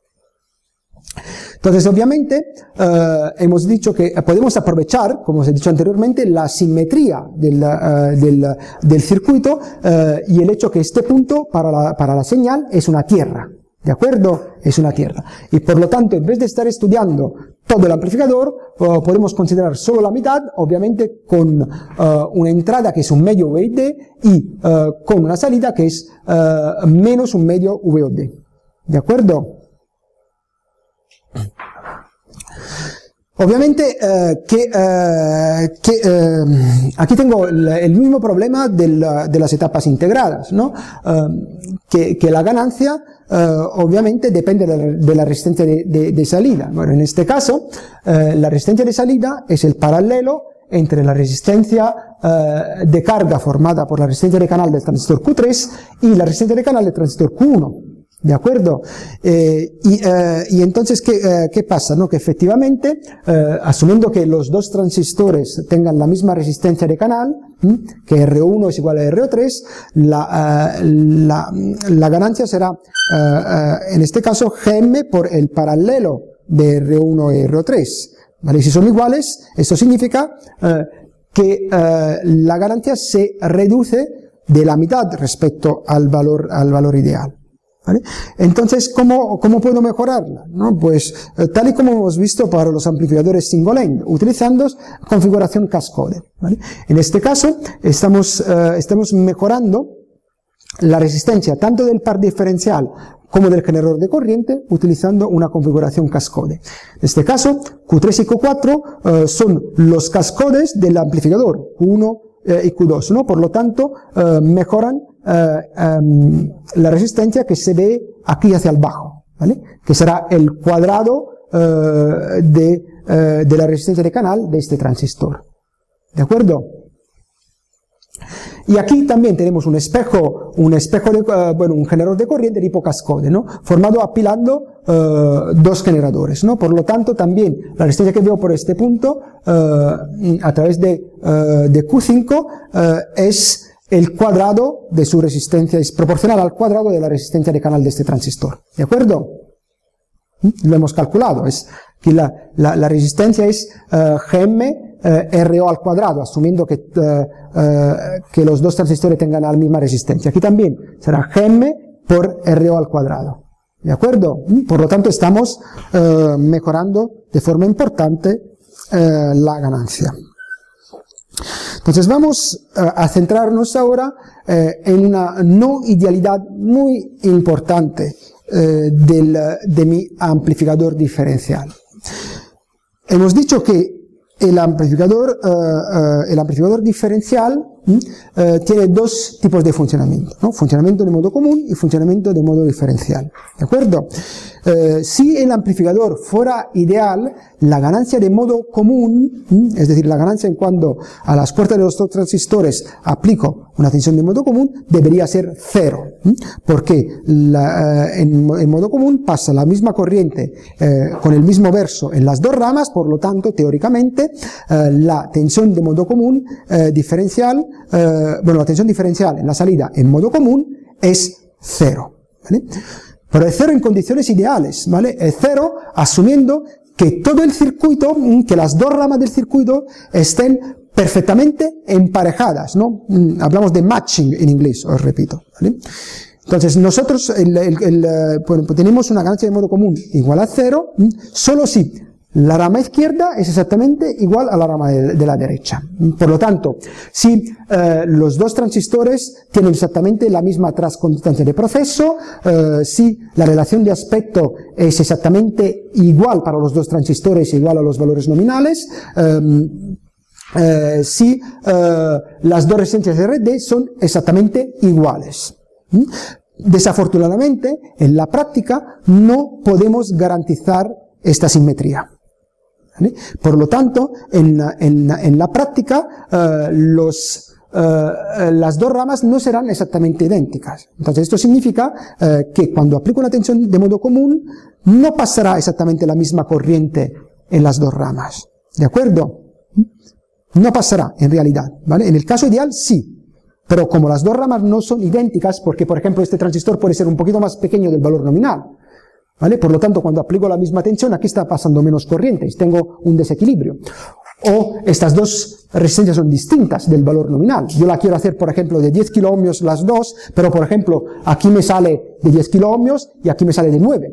Entonces, obviamente, uh, hemos dicho que podemos aprovechar, como os he dicho anteriormente, la simetría del, uh, del, del circuito uh, y el hecho que este punto para la, para la señal es una tierra. ¿De acuerdo? Es una tierra. Y por lo tanto, en vez de estar estudiando todo el amplificador, uh, podemos considerar solo la mitad, obviamente con uh, una entrada que es un medio V I D y uh, con una salida que es uh, menos un medio V O D. ¿De acuerdo? Obviamente eh, que, eh, que eh, aquí tengo el, el mismo problema del, de las etapas integradas, ¿no? Eh, que, que la ganancia eh, obviamente depende de la, de la resistencia de, de, de salida. Bueno, en este caso eh, la resistencia de salida es el paralelo entre la resistencia eh, de carga formada por la resistencia de canal del transistor Q tres y la resistencia de canal del transistor Q uno. ¿De acuerdo? Eh, y, eh, y entonces, ¿qué, eh, ¿qué pasa? ¿No? Que efectivamente, eh, asumiendo que los dos transistores tengan la misma resistencia de canal, ¿m? que R O uno es igual a R O tres, la, eh, la, la ganancia será, eh, eh, en este caso, G M por el paralelo de R uno y R tres. ¿Vale? Si son iguales, esto significa eh, que eh, la ganancia se reduce de la mitad respecto al valor, al valor ideal. ¿Vale? Entonces, ¿cómo, cómo puedo mejorarla? ¿No? Pues, eh, tal y como hemos visto para los amplificadores single end, utilizando configuración cascode. ¿Vale? En este caso, estamos, eh, estamos mejorando la resistencia tanto del par diferencial como del generador de corriente utilizando una configuración cascode. En este caso, Q tres y Q cuatro eh, son los cascodes del amplificador, Q uno eh, y Q dos, ¿no? Por lo tanto, eh, mejoran eh, eh, la resistencia que se ve aquí hacia el bajo, ¿vale? Que será el cuadrado eh, de, eh, de la resistencia de canal de este transistor. ¿De acuerdo? Y aquí también tenemos un espejo, un espejo de, uh, bueno, un generador de corriente tipo cascode, ¿no? Formado apilando uh, dos generadores, ¿no? Por lo tanto, también la resistencia que veo por este punto, uh, a través de, uh, de Q cinco, uh, es el cuadrado de su resistencia, es proporcional al cuadrado de la resistencia de canal de este transistor. ¿De acuerdo? Lo hemos calculado. Es, aquí la, la, la resistencia es uh, G M Eh, R O al cuadrado, asumiendo que, eh, eh, que los dos transistores tengan la misma resistencia. Aquí también será G M por R O al cuadrado. ¿De acuerdo? Por lo tanto, estamos eh, mejorando de forma importante eh, la ganancia. Entonces, vamos eh, a centrarnos ahora eh, en una no idealidad muy importante eh, del, de mi amplificador diferencial. Hemos dicho que El amplificador, uh, uh, el amplificador diferencial uh, tiene dos tipos de funcionamiento, ¿no? Funcionamiento de modo común y funcionamiento de modo diferencial. ¿De acuerdo? Uh, si el amplificador fuera ideal, la ganancia de modo común, es decir, la ganancia en cuando a las puertas de los dos transistores aplico una tensión de modo común, debería ser cero. Porque la, uh, en, en modo común pasa la misma corriente uh, con el mismo verso en las dos ramas, por lo tanto, teóricamente, uh, la tensión de modo común uh, diferencial, uh, bueno, la tensión diferencial en la salida en modo común es cero. ¿Vale? Pero es cero en condiciones ideales, ¿vale? Es cero asumiendo que todo el circuito, que las dos ramas del circuito estén perfectamente emparejadas, ¿no? Hablamos de matching en inglés, os repito, ¿vale? Entonces, nosotros el, el, el, bueno, tenemos una ganancia de modo común igual a cero, solo si la rama izquierda es exactamente igual a la rama de, de la derecha. Por lo tanto, si eh, los dos transistores tienen exactamente la misma transconductancia de proceso, eh, si la relación de aspecto es exactamente igual para los dos transistores, igual a los valores nominales, eh, eh, si eh, las dos resistencias de R D son exactamente iguales. Desafortunadamente, en la práctica no podemos garantizar esta simetría. ¿Vale? Por lo tanto, en, en, en la práctica, eh, los, eh, las dos ramas no serán exactamente idénticas. Entonces, esto significa eh, que cuando aplico una tensión de modo común, no pasará exactamente la misma corriente en las dos ramas. ¿De acuerdo? No pasará, en realidad. ¿Vale? En el caso ideal, sí. Pero como las dos ramas no son idénticas, porque, por ejemplo, este transistor puede ser un poquito más pequeño del valor nominal, ¿vale? Por lo tanto, cuando aplico la misma tensión, aquí está pasando menos corriente, tengo un desequilibrio. O estas dos resistencias son distintas del valor nominal. Yo la quiero hacer, por ejemplo, de diez kilo ohmios las dos, pero, por ejemplo, aquí me sale de diez kilo ohmios y aquí me sale de nueve.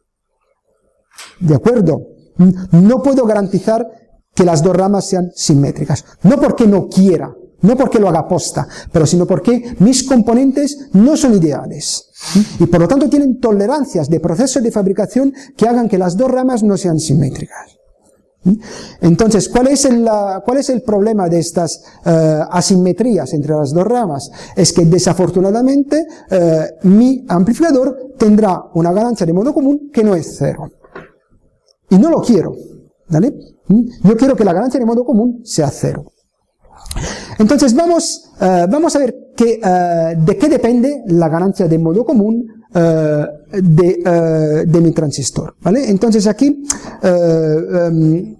¿De acuerdo? No puedo garantizar que las dos ramas sean simétricas. No porque no quiera, no porque lo haga posta, pero sino porque mis componentes no son ideales. Y por lo tanto tienen tolerancias de proceso de fabricación que hagan que las dos ramas no sean simétricas. Entonces, ¿cuál es el, cuál es el problema de estas uh, asimetrías entre las dos ramas? Es que desafortunadamente uh, mi amplificador tendrá una ganancia de modo común que no es cero. Y no lo quiero, ¿vale? Yo quiero que la ganancia de modo común sea cero. Entonces vamos, uh, vamos a ver que, uh, de qué depende la ganancia de modo común uh, de, uh, de mi transistor, ¿vale? Entonces aquí uh, um,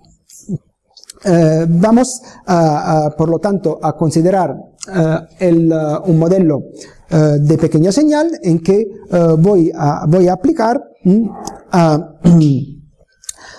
uh, vamos a, a, por lo tanto a considerar uh, el, uh, un modelo uh, de pequeña señal en que uh, voy, a, voy a aplicar um, a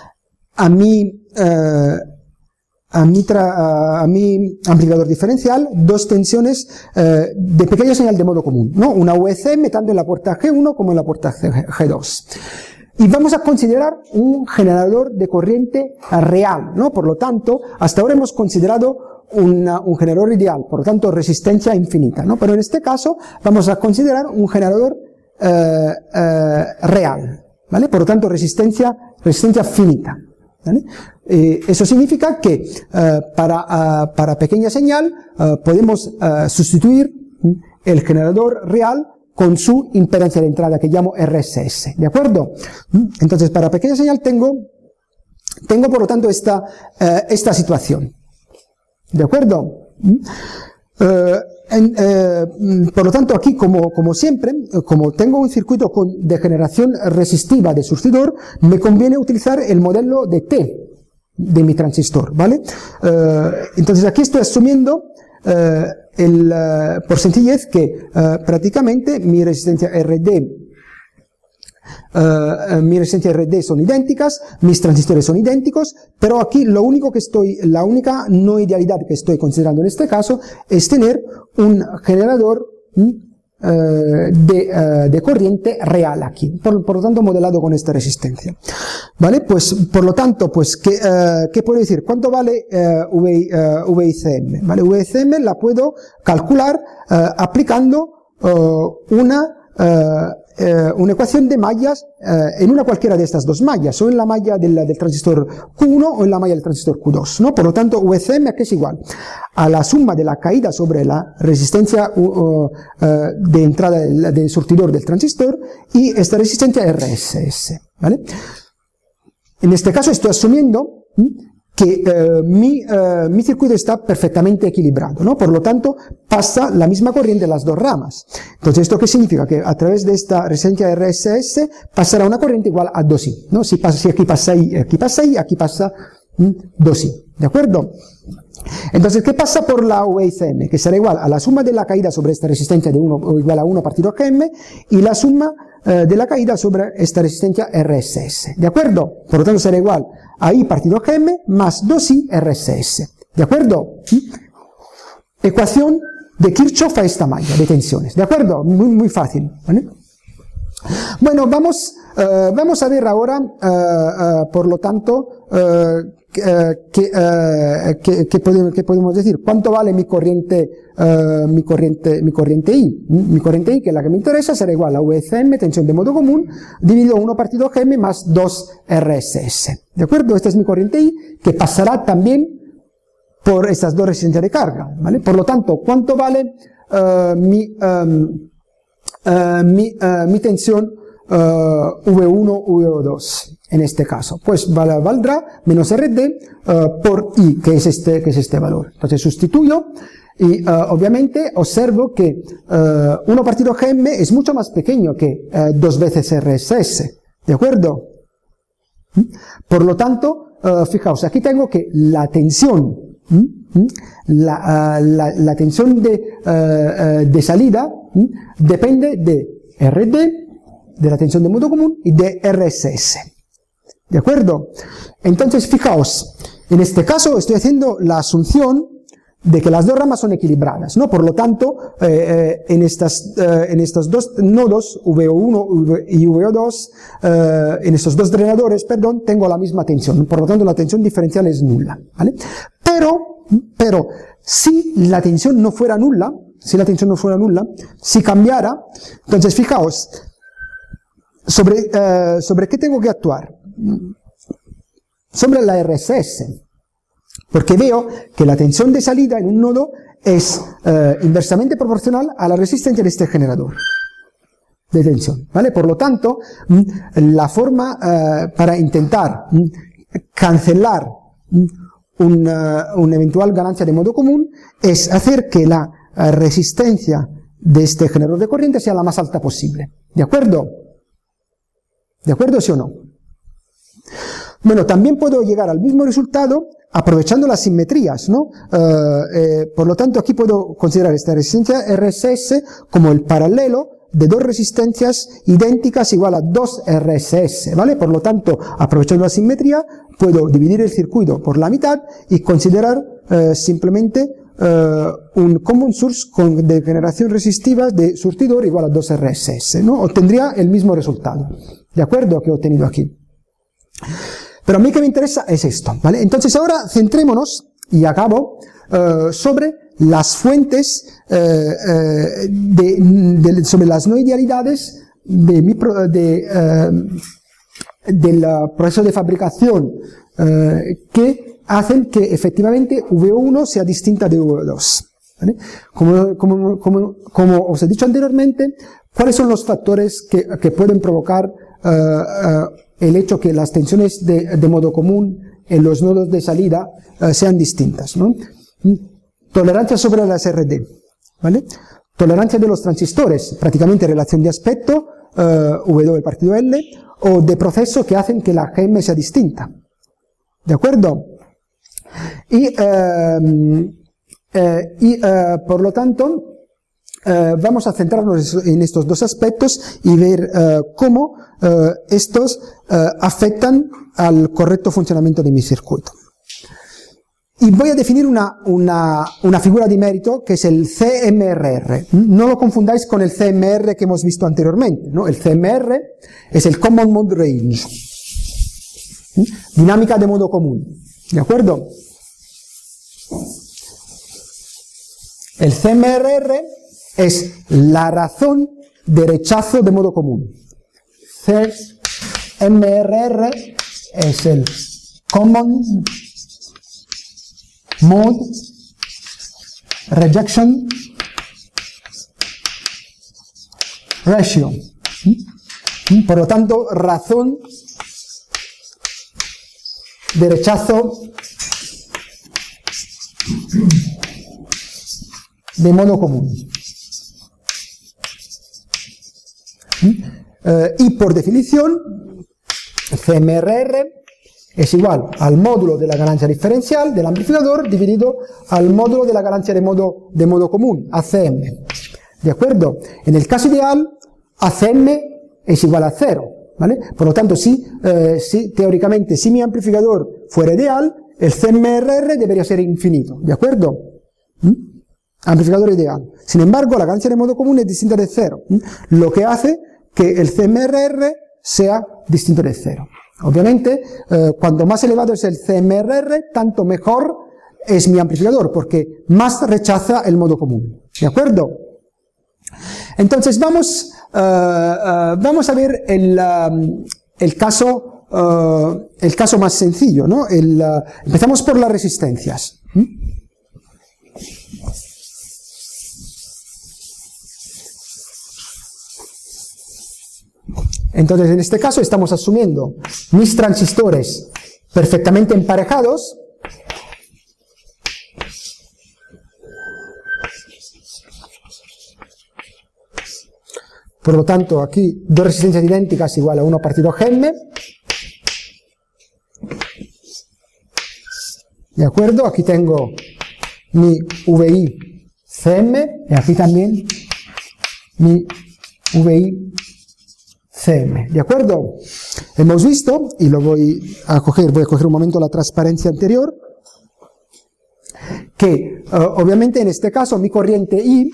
a mi, eh, a mi, tra, a mi amplificador diferencial dos tensiones eh, de pequeña señal de modo común, ¿no? Una U E C M tanto en la puerta G uno como en la puerta G dos. Y vamos a considerar un generador de corriente real, ¿no? Por lo tanto, hasta ahora hemos considerado una, un generador ideal, por lo tanto, resistencia infinita, ¿no? Pero en este caso, vamos a considerar un generador eh, eh, real, ¿vale? Por lo tanto, resistencia, resistencia finita, ¿vale? Eh, eso significa que eh, para, uh, para pequeña señal uh, podemos uh, sustituir el generador real con su impedancia de entrada, que llamo R S S, ¿de acuerdo? Entonces, para pequeña señal tengo, tengo por lo tanto esta, eh, esta situación, ¿de acuerdo? Eh, en, eh, por lo tanto, aquí, como, como siempre, como tengo un circuito con, de generación resistiva de sustituidor, me conviene utilizar el modelo de T de mi transistor, ¿vale? Eh, entonces, aquí estoy asumiendo eh, el, uh, por sencillez que uh, prácticamente mi resistencia R D uh, mi resistencia R D son idénticas, mis transistores son idénticos, pero aquí lo único que estoy, la única no idealidad que estoy considerando en este caso es tener un generador ¿m? Uh, de, uh, de corriente real aquí, por, por lo tanto modelado con esta resistencia, ¿vale? Pues, por lo tanto, pues, ¿qué, uh, ¿qué puedo decir? ¿Cuánto vale uh, V I C M? ¿Vale? V I C M la puedo calcular uh, aplicando uh, una uh, Eh, una ecuación de mallas eh, en una cualquiera de estas dos mallas, o en la malla del, del transistor Q uno o en la malla del transistor Q dos, ¿no? Por lo tanto, V C M aquí es igual a la suma de la caída sobre la resistencia uh, uh, de entrada del, del surtidor del transistor y esta resistencia R S S, ¿vale? En este caso estoy asumiendo ¿sí? que eh, mi, eh, mi circuito está perfectamente equilibrado, ¿no? Por lo tanto, pasa la misma corriente en las dos ramas. Entonces, ¿esto qué significa? Que a través de esta resistencia R S S pasará una corriente igual a dos I, ¿no? Si, pasa, si aquí pasa I, aquí pasa I, aquí pasa ¿m? dos I, ¿de acuerdo? Entonces, ¿qué pasa por la V I C M? Que será igual a la suma de la caída sobre esta resistencia de uno, o igual a uno partido G M, y la suma eh, de la caída sobre esta resistencia R S S, ¿de acuerdo? Por lo tanto, será igual a I partido G M más dos I R S S, ¿de acuerdo? ¿Sí? Ecuación de Kirchhoff a esta malla de tensiones, ¿de acuerdo? Muy, muy fácil, ¿vale? Bueno, vamos, uh, vamos a ver ahora, uh, uh, por lo tanto, uh, ¿qué uh, que, que podemos, que podemos decir? ¿Cuánto vale mi corriente, uh, mi corriente, mi corriente I? Mi corriente I, que es la que me interesa, será igual a V C M, tensión de modo común, dividido uno partido G M más dos R S S. ¿De acuerdo? Esta es mi corriente I, que pasará también por estas dos resistencias de carga, ¿vale? Por lo tanto, ¿cuánto vale uh, mi, um, uh, mi, uh, mi tensión uh, V uno, V dos? En este caso, pues valdrá menos R D uh, por I, que es este, que es este valor. Entonces sustituyo y uh, obviamente observo que uh, uno partido G M es mucho más pequeño que uh, dos veces R S S, ¿de acuerdo? ¿Mm? Por lo tanto, uh, fijaos, aquí tengo que la tensión, ¿Mm? la, uh, la, la tensión de, uh, uh, de salida ¿Mm? depende de R D, de la tensión de modo común y de R S S. ¿De acuerdo? Entonces, fijaos, en este caso estoy haciendo la asunción de que las dos ramas son equilibradas, ¿no? Por lo tanto, eh, eh, en, estas, eh, en estos dos nodos, V O uno y V O dos, eh, en estos dos drenadores, perdón, tengo la misma tensión. Por lo tanto, la tensión diferencial es nula, ¿vale? Pero, pero, si la tensión no fuera nula, si la tensión no fuera nula, si cambiara, entonces, fijaos, sobre, eh, sobre qué tengo que actuar. Sobre la R S S, porque veo que la tensión de salida en un nodo es eh, inversamente proporcional a la resistencia de este generador de tensión, ¿vale? Por lo tanto, la forma eh, para intentar cancelar una, una eventual ganancia de modo común es hacer que la resistencia de este generador de corriente sea la más alta posible, ¿de acuerdo? ¿De acuerdo, sí o no? Bueno, también puedo llegar al mismo resultado aprovechando las simetrías, ¿no? Uh, eh, por lo tanto, aquí puedo considerar esta resistencia R S S como el paralelo de dos resistencias idénticas igual a dos R S S, ¿vale? Por lo tanto, aprovechando la simetría, puedo dividir el circuito por la mitad y considerar eh, simplemente eh, un common source con de generación resistiva de surtidor igual a dos R S S, ¿no? Obtendría el mismo resultado, ¿de acuerdo? Que he obtenido aquí. Pero a mí que me interesa es esto, ¿vale? Entonces ahora centrémonos, y acabo, eh, sobre las fuentes, eh, eh, de, de, sobre las no idealidades de mi pro, de, eh, del proceso de fabricación eh, que hacen que efectivamente V uno sea distinta de V dos. ¿Vale? Como, como, como, como os he dicho anteriormente, ¿cuáles son los factores que, que pueden provocar eh, eh, el hecho que las tensiones de, de modo común en los nodos de salida eh, sean distintas, ¿no? Tolerancia sobre las R D, ¿vale? Tolerancia de los transistores, prácticamente relación de aspecto, eh, W partido L, o de proceso que hacen que la G M sea distinta, ¿de acuerdo? Y, eh, eh, y eh, por lo tanto, Uh, vamos a centrarnos en estos dos aspectos y ver uh, cómo uh, estos uh, afectan al correcto funcionamiento de mi circuito. Y voy a definir una, una, una figura de mérito que es el C M R R. No lo confundáis con el C M R que hemos visto anteriormente, ¿no? El C M R es el Common Mode Range. Dinámica de modo común. ¿De acuerdo? El C M R R es la razón de rechazo de modo común. C M R R es el Common Mode Rejection Ratio. Por lo tanto, razón de rechazo de modo común. Uh, y por definición, C M R R es igual al módulo de la ganancia diferencial del amplificador dividido al módulo de la ganancia de modo, de modo común, A C M. ¿De acuerdo? En el caso ideal, A C M es igual a cero, ¿vale? Por lo tanto, si, eh, si teóricamente, si mi amplificador fuera ideal, el C M R R debería ser infinito, ¿de acuerdo? ¿Mm? Amplificador ideal. Sin embargo, la ganancia de modo común es distinta de cero, ¿Mm? Lo que hace que el C M R R sea distinto de cero. Obviamente, eh, cuanto más elevado es el C M R R, tanto mejor es mi amplificador, porque más rechaza el modo común. ¿De acuerdo? Entonces, vamos, uh, uh, vamos a ver el, uh, el, caso, uh, el caso más sencillo, ¿no? El, uh, empezamos por las resistencias. ¿Mm? Entonces, en este caso estamos asumiendo mis transistores perfectamente emparejados. Por lo tanto, aquí dos resistencias idénticas igual a uno partido G M. ¿De acuerdo? Aquí tengo mi V I C M y aquí también mi V I C M. ¿De acuerdo? Hemos visto, y lo voy a coger, voy a coger un momento la transparencia anterior, que uh, obviamente en este caso mi corriente I,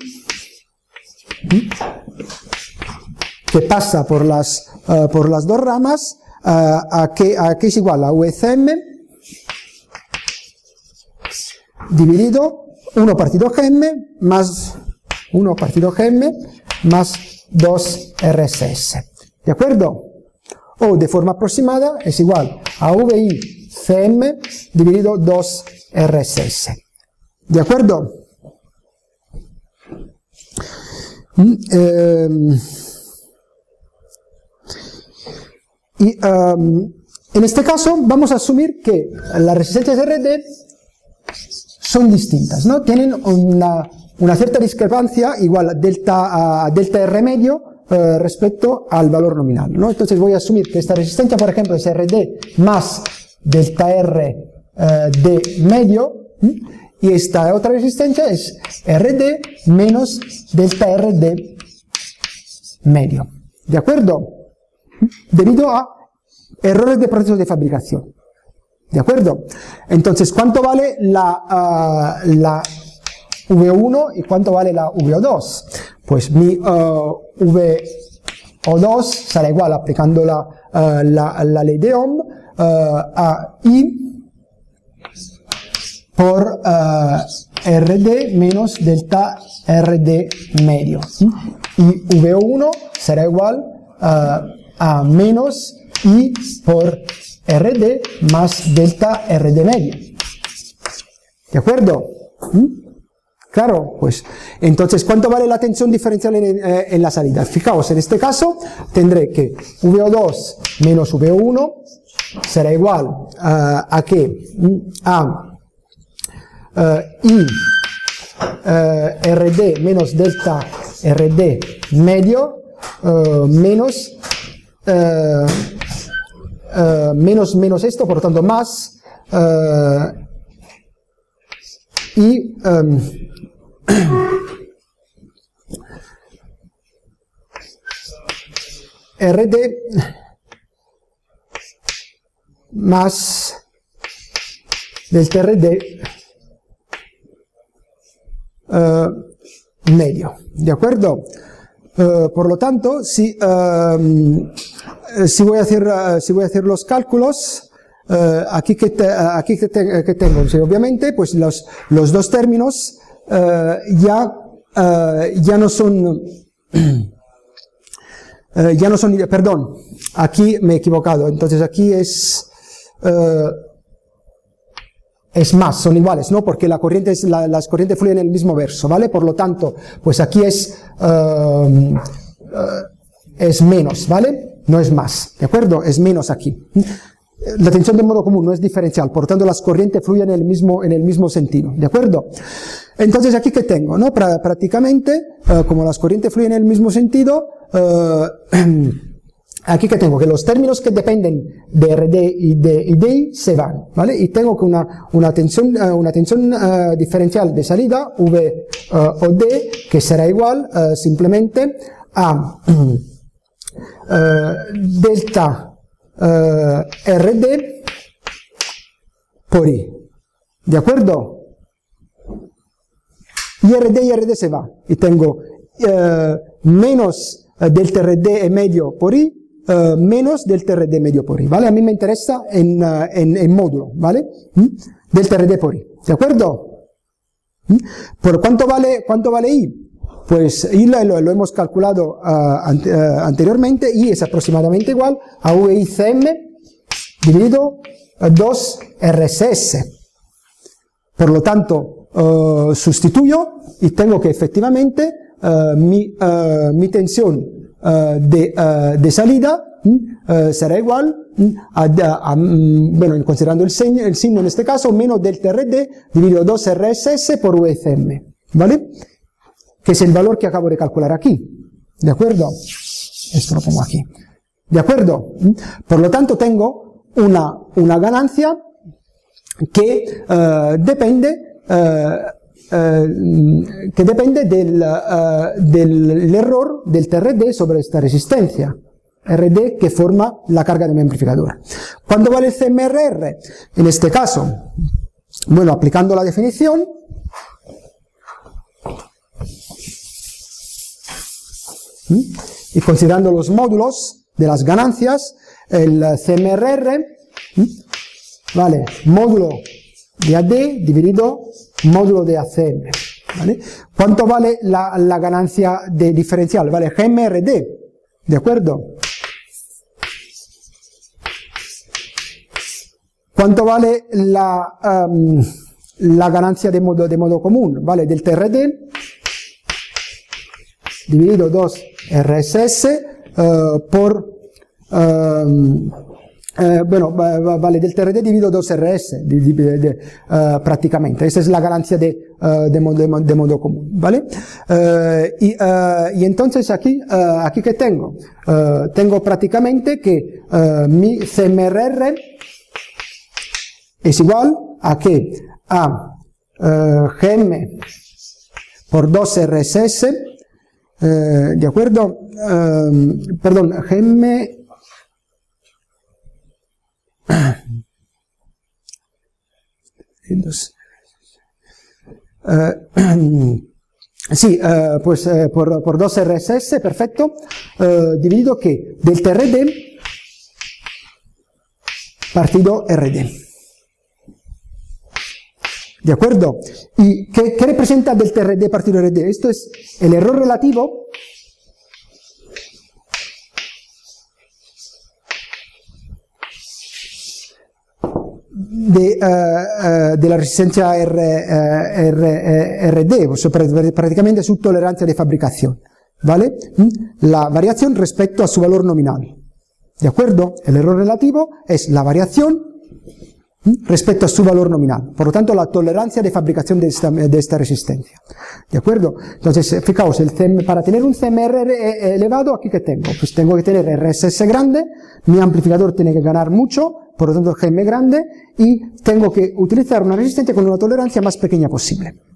que pasa por las, uh, por las dos ramas, uh, a, que, a que es igual a V C M dividido uno partido G M más uno partido G M más dos R S S. ¿De acuerdo? O de forma aproximada es igual a V I C M dividido dos R S S. ¿De acuerdo? Mm, eh, y um, en este caso vamos a asumir que las resistencias R D son distintas, ¿no? Tienen una, una cierta discrepancia igual a delta, a delta R medio eh, respecto al valor nominal, ¿no? Entonces voy a asumir que esta resistencia, por ejemplo, es R D más delta R eh, de medio, ¿sí? Y esta otra resistencia es R D menos delta R de medio. ¿De acuerdo? Debido a errores de proceso de fabricación. ¿De acuerdo? Entonces, ¿cuánto vale la, uh, la V uno y cuánto vale la V O dos? Pues mi uh, V O dos será igual, aplicando la, uh, la, la ley de Ohm, uh, a I por uh, R D menos delta R D medio. Y V O uno será igual uh, a menos I por R D más delta R D medio. ¿De acuerdo? ¿Mm? Claro, pues, entonces, ¿cuánto vale la tensión diferencial en, eh, en la salida? Fijaos, en este caso, tendré que V O dos menos V O uno será igual uh, a que a uh, I uh, R D menos delta R D medio uh, menos uh, uh, menos menos esto, por lo tanto, más uh, y um, R D más delta R D uh, medio. ¿De acuerdo? Uh, por lo tanto, si, uh, si, voy a hacer, uh, si voy a hacer los cálculos, uh, aquí, que, te, uh, aquí que, te, que tengo, sí, obviamente, pues los, los dos términos Uh, ya, uh, ya no son, uh, ya no son, perdón, aquí me he equivocado, entonces aquí es, uh, es más, son iguales, ¿no? Porque la corriente es, la, las corrientes fluyen en el mismo verso, ¿vale? Por lo tanto, pues aquí es, uh, uh, es menos, ¿vale? No es más, ¿de acuerdo? Es menos aquí. La tensión de modo común no es diferencial, por lo tanto las corrientes fluyen en el mismo, en el mismo sentido, ¿de acuerdo? Entonces aquí que tengo, ¿no? Pra, prácticamente, uh, como las corrientes fluyen en el mismo sentido, uh, aquí que tengo que los términos que dependen de R D y de, y de I se van, ¿vale? Y tengo que una, una tensión, uh, una tensión uh, diferencial de salida, V uh, o D, que será igual uh, simplemente a uh, delta Uh, R D por I. ¿De acuerdo? Y R D y R D se va. Y tengo uh, menos uh, delta R D medio por I, uh, menos delta R D medio por I. ¿Vale? A mí me interesa en, uh, en, en módulo. ¿Vale? ¿Mm? Delta R D por I. ¿De acuerdo? ¿Mm? ¿Por cuánto vale, cuánto vale I? Pues I lo, lo hemos calculado uh, ante, uh, anteriormente y es aproximadamente igual a V I C M dividido uh, dos R S S. Por lo tanto, uh, sustituyo y tengo que efectivamente uh, mi, uh, mi tensión uh, de, uh, de salida uh, será igual a, a, a, bueno, considerando el signo, el signo en este caso, menos delta R D dividido dos R S S por V I C M. ¿Vale? Que es el valor que acabo de calcular aquí. ¿De acuerdo? Esto lo pongo aquí. ¿De acuerdo? Por lo tanto, tengo una, una ganancia que uh, depende, uh, uh, que depende del, uh, del error del T R D sobre esta resistencia. R D que forma la carga de mi amplificador. ¿Cuánto vale el C M R R? En este caso, bueno, aplicando la definición, y considerando los módulos de las ganancias, el C M R R vale módulo de A D dividido módulo de A C M. ¿Vale? ¿Cuánto vale la, la ganancia de diferencial? Vale G M R D. ¿De acuerdo? ¿Cuánto vale la, um, la ganancia de modo, de modo común? Vale delta R D dividido dos R S S uh, por um, uh, bueno, vale delta R D dividido dos R S de, de, de, uh, prácticamente. Esa es la ganancia de, uh, de, modo, de modo común, ¿vale? Uh, y, uh, y entonces aquí, uh, aquí ¿qué tengo? Uh, tengo prácticamente que uh, mi C M R R es igual a que a uh, G M por dos R S S Eh, ¿De acuerdo? Eh, perdón, G M... Eh, sí, eh, pues eh, por, por dos R S S, perfecto, eh, dividido que del T R D partido R D. ¿De acuerdo? ¿Y qué, qué representa del T R D partido R D? Esto es el error relativo de, uh, uh, della resistenza R, uh, R, R D, o sea, prácticamente su tolerancia de fabricación, ¿vale? La variación respecto a su valor nominal, ¿de acuerdo? El error relativo es la variación respecto a su valor nominal, por lo tanto la tolerancia de fabricación de esta, de esta resistencia, ¿de acuerdo? Entonces, fijaos, el C M, para tener un C M R elevado, ¿aquí qué tengo? Pues tengo que tener R S S grande, mi amplificador tiene que ganar mucho, por lo tanto G M grande, y tengo que utilizar una resistencia con una tolerancia más pequeña posible.